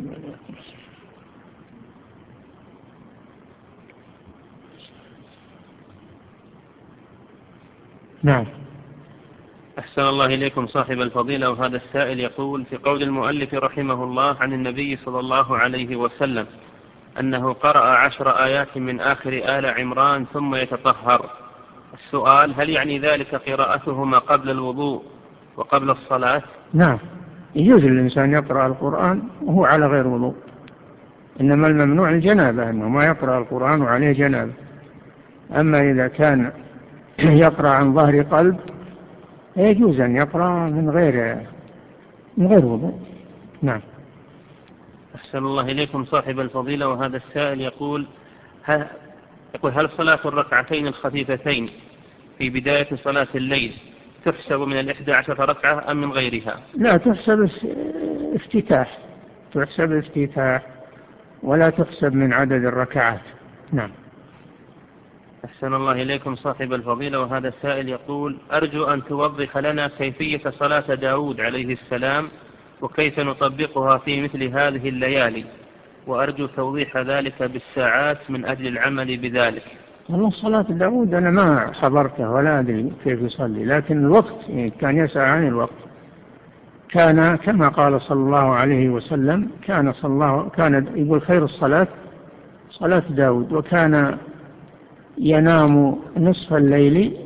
نعم. أحسن الله إليكم صاحب الفضيلة. وهذا السائل يقول: في قول المؤلف رحمه الله عن النبي صلى الله عليه وسلم أنه قرأ عشر آيات من آخر آل عمران ثم يتطهر. السؤال: هل يعني ذلك قراءتهما قبل الوضوء وقبل الصلاة؟ نعم، يجوز للإنسان يقرأ القرآن وهو على غير وضوء، إنما الممنوع الجنابة، أنه ما يقرأ القرآن وعليه جنابة. أما إذا كان يقرأ عن ظهر قلب يجوز أن يقرأ من غير من غير وضوء. نعم. أحسن الله إليكم صاحب الفضيلة. وهذا السائل يقول: هل, يقول هل صلاة الركعتين الخفيفتين في بداية صلاة الليل تحسب من الإحدى عشر ركعة أم من غيرها؟ لا، تحسب افتتاح تحسب افتتاح ولا تحسب من عدد الركعات. نعم. أحسن الله إليكم صاحب الفضيلة. وهذا السائل يقول: أرجو أن توضح لنا كيفية صلاة داود عليه السلام وكيف نطبقها في مثل هذه الليالي، وأرجو توضيح ذلك بالساعات من أجل العمل بذلك. والله صلاة داود أنا ما حضرته ولا أدري كيف يصلي، لكن الوقت كان يسأل عن الوقت. كان كما قال صلى الله عليه وسلم، كان صلى الله كان يقول: خير الصلاة صلاة داود، وكان ينام نصف الليل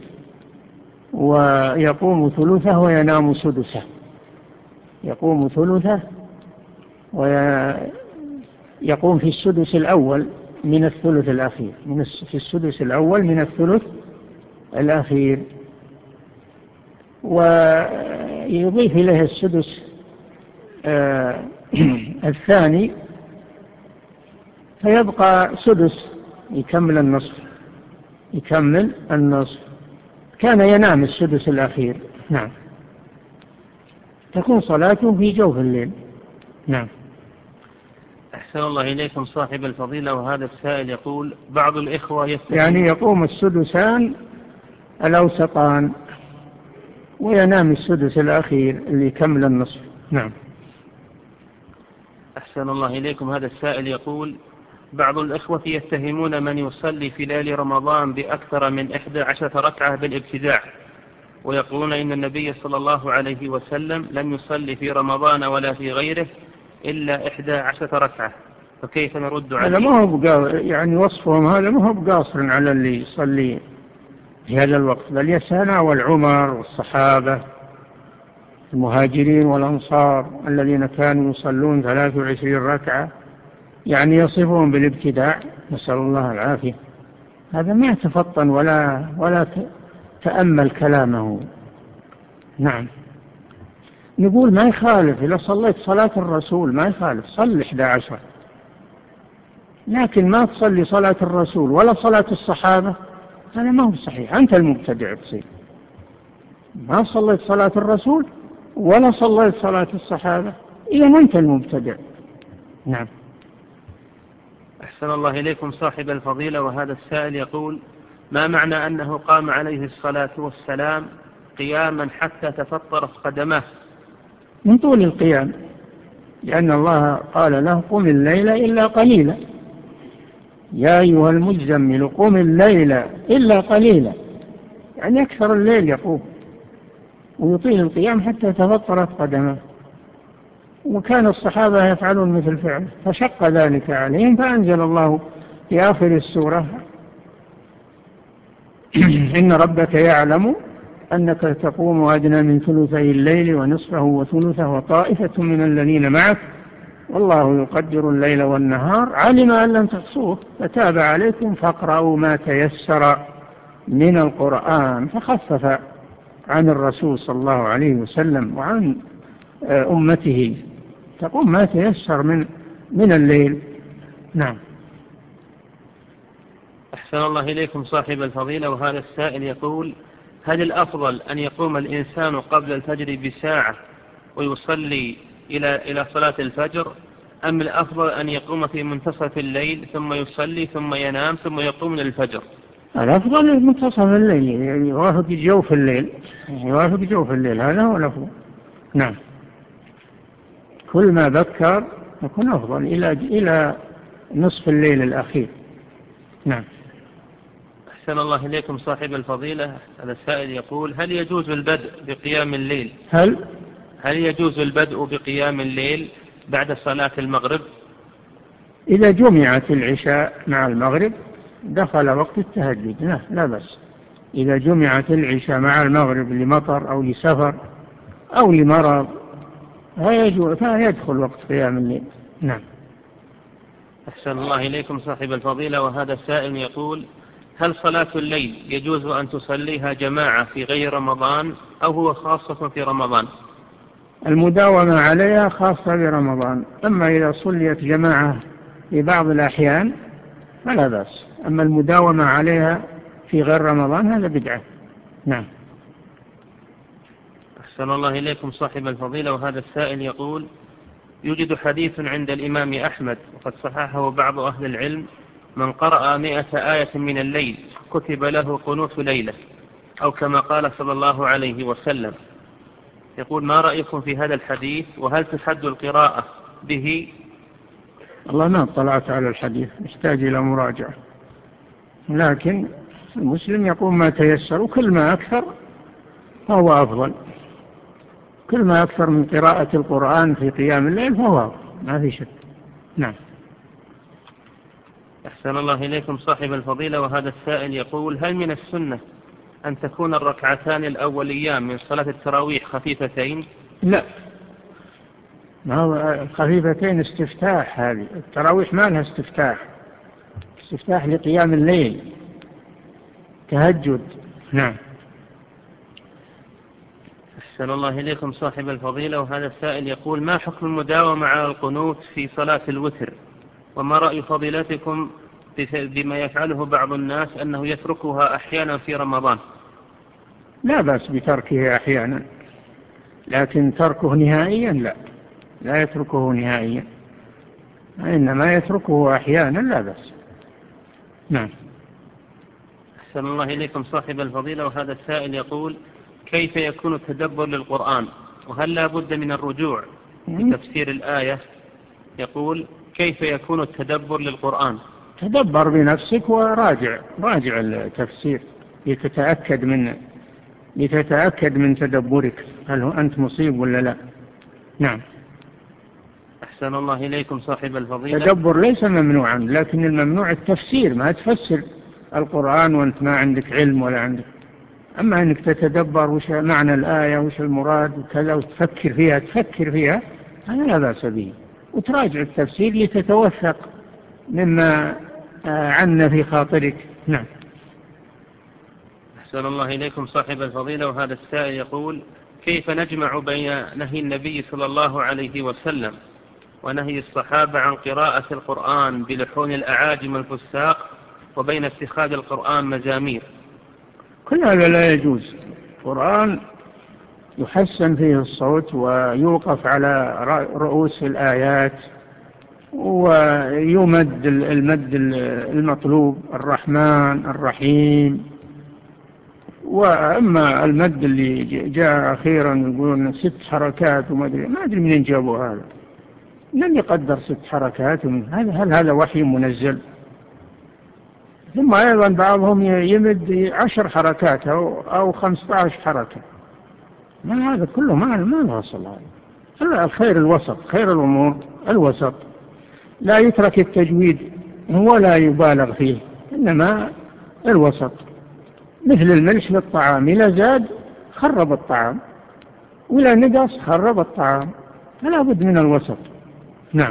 ويقوم ثلثه وينام سدسه، يقوم ثلثه يقوم في السدس الأول من الثلث الأخير، من في السدس الأول من الثلث الأخير، ويضيف إليه السدس آه الثاني، فيبقى سدس يكمل النصف، يكمل النصف. كان ينام السدس الأخير. نعم. تكون صلاته في جوف الليل. نعم. أحسن الله إليكم صاحب الفضيلة. وهذا السائل يقول بعض الإخوة يستطيع يعني يقوم السدسان الأوسطان وينام السدس الأخير اللي يكمل النصف. نعم. أحسن الله إليكم. هذا السائل يقول بعض الإخوة يتهمون من يصلي في ليل رمضان بأكثر من إحدى عشرة ركعة بالابتداع، ويقولون إن النبي صلى الله عليه وسلم لم يصلي في رمضان ولا في غيره إلا إحدى عشرة ركعة، فكيف نرد عليه؟ هذا ما هو يعني وصفهم هذا ما هو بقاصر على اللي يصلي في هذا الوقت، بل يتناول عمر والصحابة المهاجرين والأنصار الذين كانوا يصلون ثلاث وعشرين ركعة، يعني يصفهم بالابتداع، نسأل الله العافية. هذا ما يتفطن ولا ولا تأمل كلامه. نعم. نقول ما يخالف إذا صليت صلاة الرسول، ما يخالف صل إحدى عشر، لكن ما تصلي صلاة الرسول ولا صلاة الصحابة، هذا ما هو صحيح، أنت المبتدع تصير. ما صليت صلاة الرسول ولا صليت صلاة الصحابة، إذا أنت المبتدع. نعم. أحسن الله إليكم صاحب الفضيلة. وهذا السائل يقول ما معنى أنه قام عليه الصلاة والسلام قياما حتى تفطرت قدماه؟ من طول القيام، لأن الله قال له قم الليل إلا قليلا، يا أيها المزمل قم الليل إلا قليلا، يعني أكثر الليل يقوم ويطيل القيام حتى تفطرت قدمه. وكان الصحابة يفعلون مثل فعله، فشق ذلك عليهم، فأنزل الله في آخر السورة إن ربك يعلم أنك تقوم أدنى من ثلثي الليل ونصفه وثلثه وطائفة من الذين معك والله يقدر الليل والنهار علم أن لن تحصوه فتاب عليكم فاقرأوا ما تيسر من القرآن، فخفف عن الرسول صلى الله عليه وسلم وعن أمته، تقوم ما تيسر من من الليل. نعم. أحسن الله إليكم صاحب الفضيلة. وهذا السائل يقول هل الأفضل أن يقوم الإنسان قبل الفجر بساعة ويصلي إلى إلى صلاة الفجر، أم الأفضل أن يقوم في منتصف الليل ثم يصلي ثم ينام ثم يقوم للفجر؟ الأفضل منتصف الليل، يعني يوافق جوف الليل، يوافق جوف الليل، هذا هو الأفضل. نعم. كل ما بكر يكون أفضل إلى إلى نصف الليل الأخير. نعم. أحسن الله إليكم صاحب الفضيلة. هذا السائل يقول هل يجوز البدء بقيام الليل هل هل يجوز البدء بقيام الليل بعد صلاة المغرب؟ إذا جمعت العشاء مع المغرب دخل وقت التهجد، لا لا بس. إذا جمعت العشاء مع المغرب لمطر أو لسفر أو لمرض فيدخل وقت قيام الليل. نعم. أحسن الله إليكم صاحب الفضيلة. وهذا السائل يقول هل صلاة الليل يجوز أن تصليها جماعة في غير رمضان أو هو خاصة في رمضان؟ المداومة عليها خاصة برمضان، أما إذا صليت جماعة في بعض الأحيان فلا بأس، أما المداومة عليها في غير رمضان هذا بدعة. نعم. أحسن الله إليكم صاحب الفضيلة. وهذا السائل يقول يوجد حديث عند الإمام أحمد وقد صححه بعض أهل العلم من قرأ مئة آية من الليل كتب له قنوت ليلة، أو كما قال صلى الله عليه وسلم. يقول ما رأيكم في هذا الحديث وهل تحد القراءة به؟ الله ما اطلعت على الحديث، يحتاج إلى مراجعة، لكن المسلم يقوم ما تيسر، وكل ما أكثر فهو أفضل، كل ما أكثر من قراءة القرآن في قيام الليل فهو أفضل، ما في شك. نعم. أحسن الله إليكم صاحب الفضيلة. وهذا السائل يقول هل من السنة أن تكون الركعتان الأوليان من صلاة التراويح خفيفتين؟ لا، ما هو الخفيفتين استفتاح، هذه التراويح ما لها استفتاح، استفتاح لقيام الليل، تهجد. نعم. أحسن الله إليكم صاحب الفضيلة، وهذا السائل يقول: ما حكم المداومة على القنوت في صلاة الوتر؟ وما رأي فضيلتكم بما يفعله بعض الناس أنه يتركها أحيانا في رمضان؟ لا بأس بتركه أحيانا، لكن تركه نهائيا لا، لا يتركه نهائيا، إنما يتركه أحيانا، لا بأس. نعم. أحسن الله إليكم صاحب الفضيلة، وهذا السائل يقول: كيف يكون التدبر للقرآن؟ وهل لا بد من الرجوع لتفسير الآية؟ يقول: كيف يكون التدبر للقرآن؟ تدبر بنفسك وراجع راجع التفسير لتتأكد من لتتأكد من تدبرك، هل أنت مصيب ولا لا. نعم. أحسن الله إليكم صاحب الفضيلة. تدبر ليس ممنوعا، لكن الممنوع التفسير، ما تفسر القرآن وأنت ما عندك علم ولا عندك. أما أنك تتدبر وش معنى الآية وش المراد وكذا وتفكر فيها تفكر فيها هذا لا بأس به، وتراجع التفسير لتتوثق مما عنا في خاطرك. نعم. أحسن الله إليكم صاحب الفضيلة، وهذا السائل يقول: كيف نجمع بين نهي النبي صلى الله عليه وسلم ونهي الصحابة عن قراءة القرآن بلحون الأعاجم الفساق وبين اتخاذ القرآن مزامير؟ كل هذا لا يجوز. القرآن يحسن فيه الصوت ويوقف على رؤوس الآيات ويمد المد المطلوب، الرحمن الرحيم. وأما المد اللي جاء أخيرا يقولون ست حركات وما أدري ما أدري منين جابوا هذا، لم يقدر ست حركات، هل هذا وحي منزل؟ ثم أيضا بعضهم يمد عشر حركات أو, أو خمسة عشر حركة، ما هذا كله ما ما نوصل. هذا الخير الوسط، خير الأمور الوسط، لا يترك التجويد ولا يبالغ فيه، إنما الوسط، مثل الملح للطعام، إذا زاد خرب الطعام ولا نقص خرب الطعام، فلا بد من الوسط. نعم.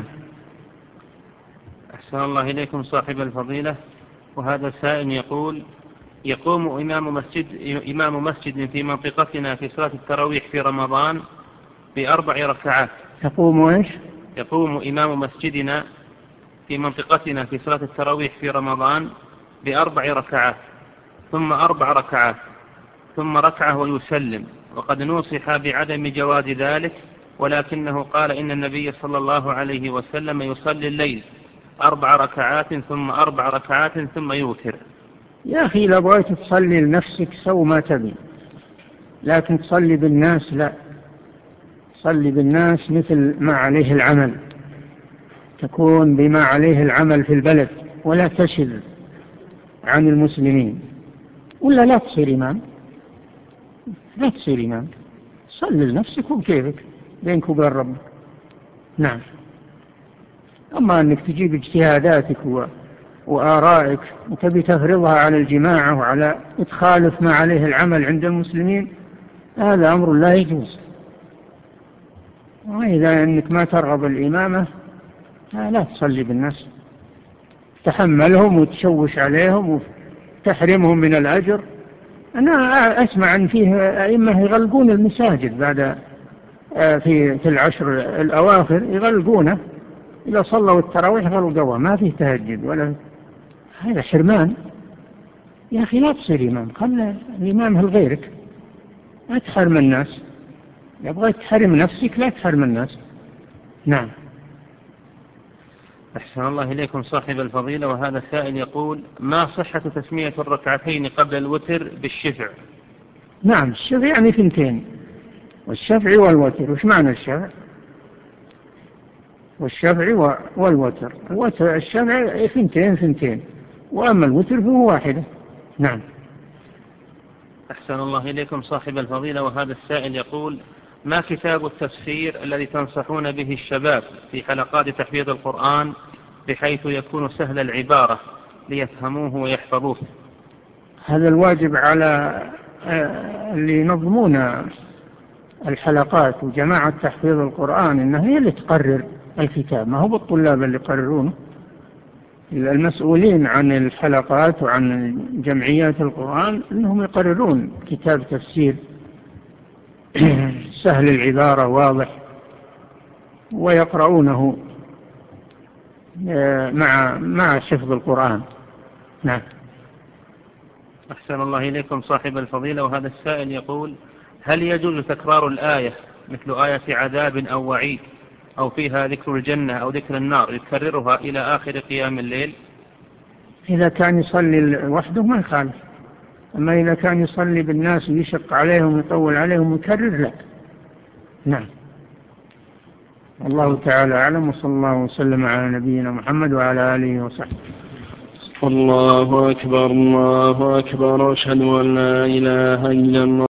أحسن الله إليكم صاحب الفضيلة، وهذا السائل يقول: يقوم إمام مسجد, إمام مسجد في منطقتنا في صلاة التراويح في رمضان بأربع ركعات. يقوم إيش؟ يقوم إمام مسجدنا في منطقتنا في صلاة التراويح في رمضان بأربع ركعات، ثم أربع ركعات، ثم ركعة ويسلم، وقد نوصح بعدم جواز ذلك، ولكنه قال إن النبي صلى الله عليه وسلم يصلي الليل أربع ركعات ثم أربع ركعات ثم يوتر. يا أخي لو بغيت تصلي لنفسك سو ما تبي، لكن تصلي بالناس لا، صلي بالناس مثل ما عليه العمل، تكون بما عليه العمل في البلد ولا تشذ عن المسلمين، ولا لا تصير إمام، لا تصير إمام، صلي لنفسك وبكيفك بينك وبين ربك. نعم. أما أنك تجيب اجتهاداتك و... وآرائك وتبي تفرضها على الجماعة وعلى تخالف ما عليه العمل عند المسلمين، هذا أمر لا يجوز. وإذا أنك ما ترغب الإمامة لا تصلي بالناس، تحملهم وتشوش عليهم وتحرمهم من الأجر. أنا أسمع أن فيه أئمة يغلقون المساجد بعد في في العشر الأواخر، يغلقونه إذا صلوا التراويح غلقوها، ما فيه تهجد ولا، هذا حرمان. يا أخي لا تصير إمام، خلي الإمام لغيرك، لا تحرم الناس، يبغى تحرم نفسك لا تحرم الناس. نعم. أحسن الله إليكم صاحب الفضيلة، وهذا السائل يقول: ما صحة تسمية الركعتين قبل الوتر بالشفع؟ نعم، الشفع يعني ثنتين، والشفع والوتر. وش معنى الشفع؟ والشفع والوتر، الوتر الشفع ثنتين ثنتين، وأما الوتر فهو واحدة. نعم. أحسن الله إليكم صاحب الفضيلة، وهذا السائل يقول: ما كتاب التفسير الذي تنصحون به الشباب في حلقات تحفيظ القرآن بحيث يكون سهل العبارة ليفهموه ويحفظوه؟ هذا الواجب على اللي ينظمون الحلقات وجماعة تحفيظ القرآن إنها هي اللي تقرر الكتاب، ما هو بالطلاب اللي يقررونه. المسؤولين عن الحلقات وعن جمعيات القرآن إنهم يقررون كتاب تفسير سهل العبارة واضح ويقرؤونه مع مع حفظ القرآن. نعم. أحسن الله إليكم صاحب الفضيلة. وهذا السائل يقول: هل يجوز تكرار الآية مثل آية عذاب أو وعيد أو فيها ذكر الجنة أو ذكر النار يكررها إلى آخر قيام الليل؟ إذا كان يصلي وحده ما يخالف، أما إذا كان يصلي بالناس ويشق عليهم ويطول عليهم يكرر لا. نعم. الله تعالى أعلم، وصلى الله وسلم على نبينا محمد وعلى آله وصحبه. الله أكبر الله أكبر، أشهد أن لا إله إلا الله.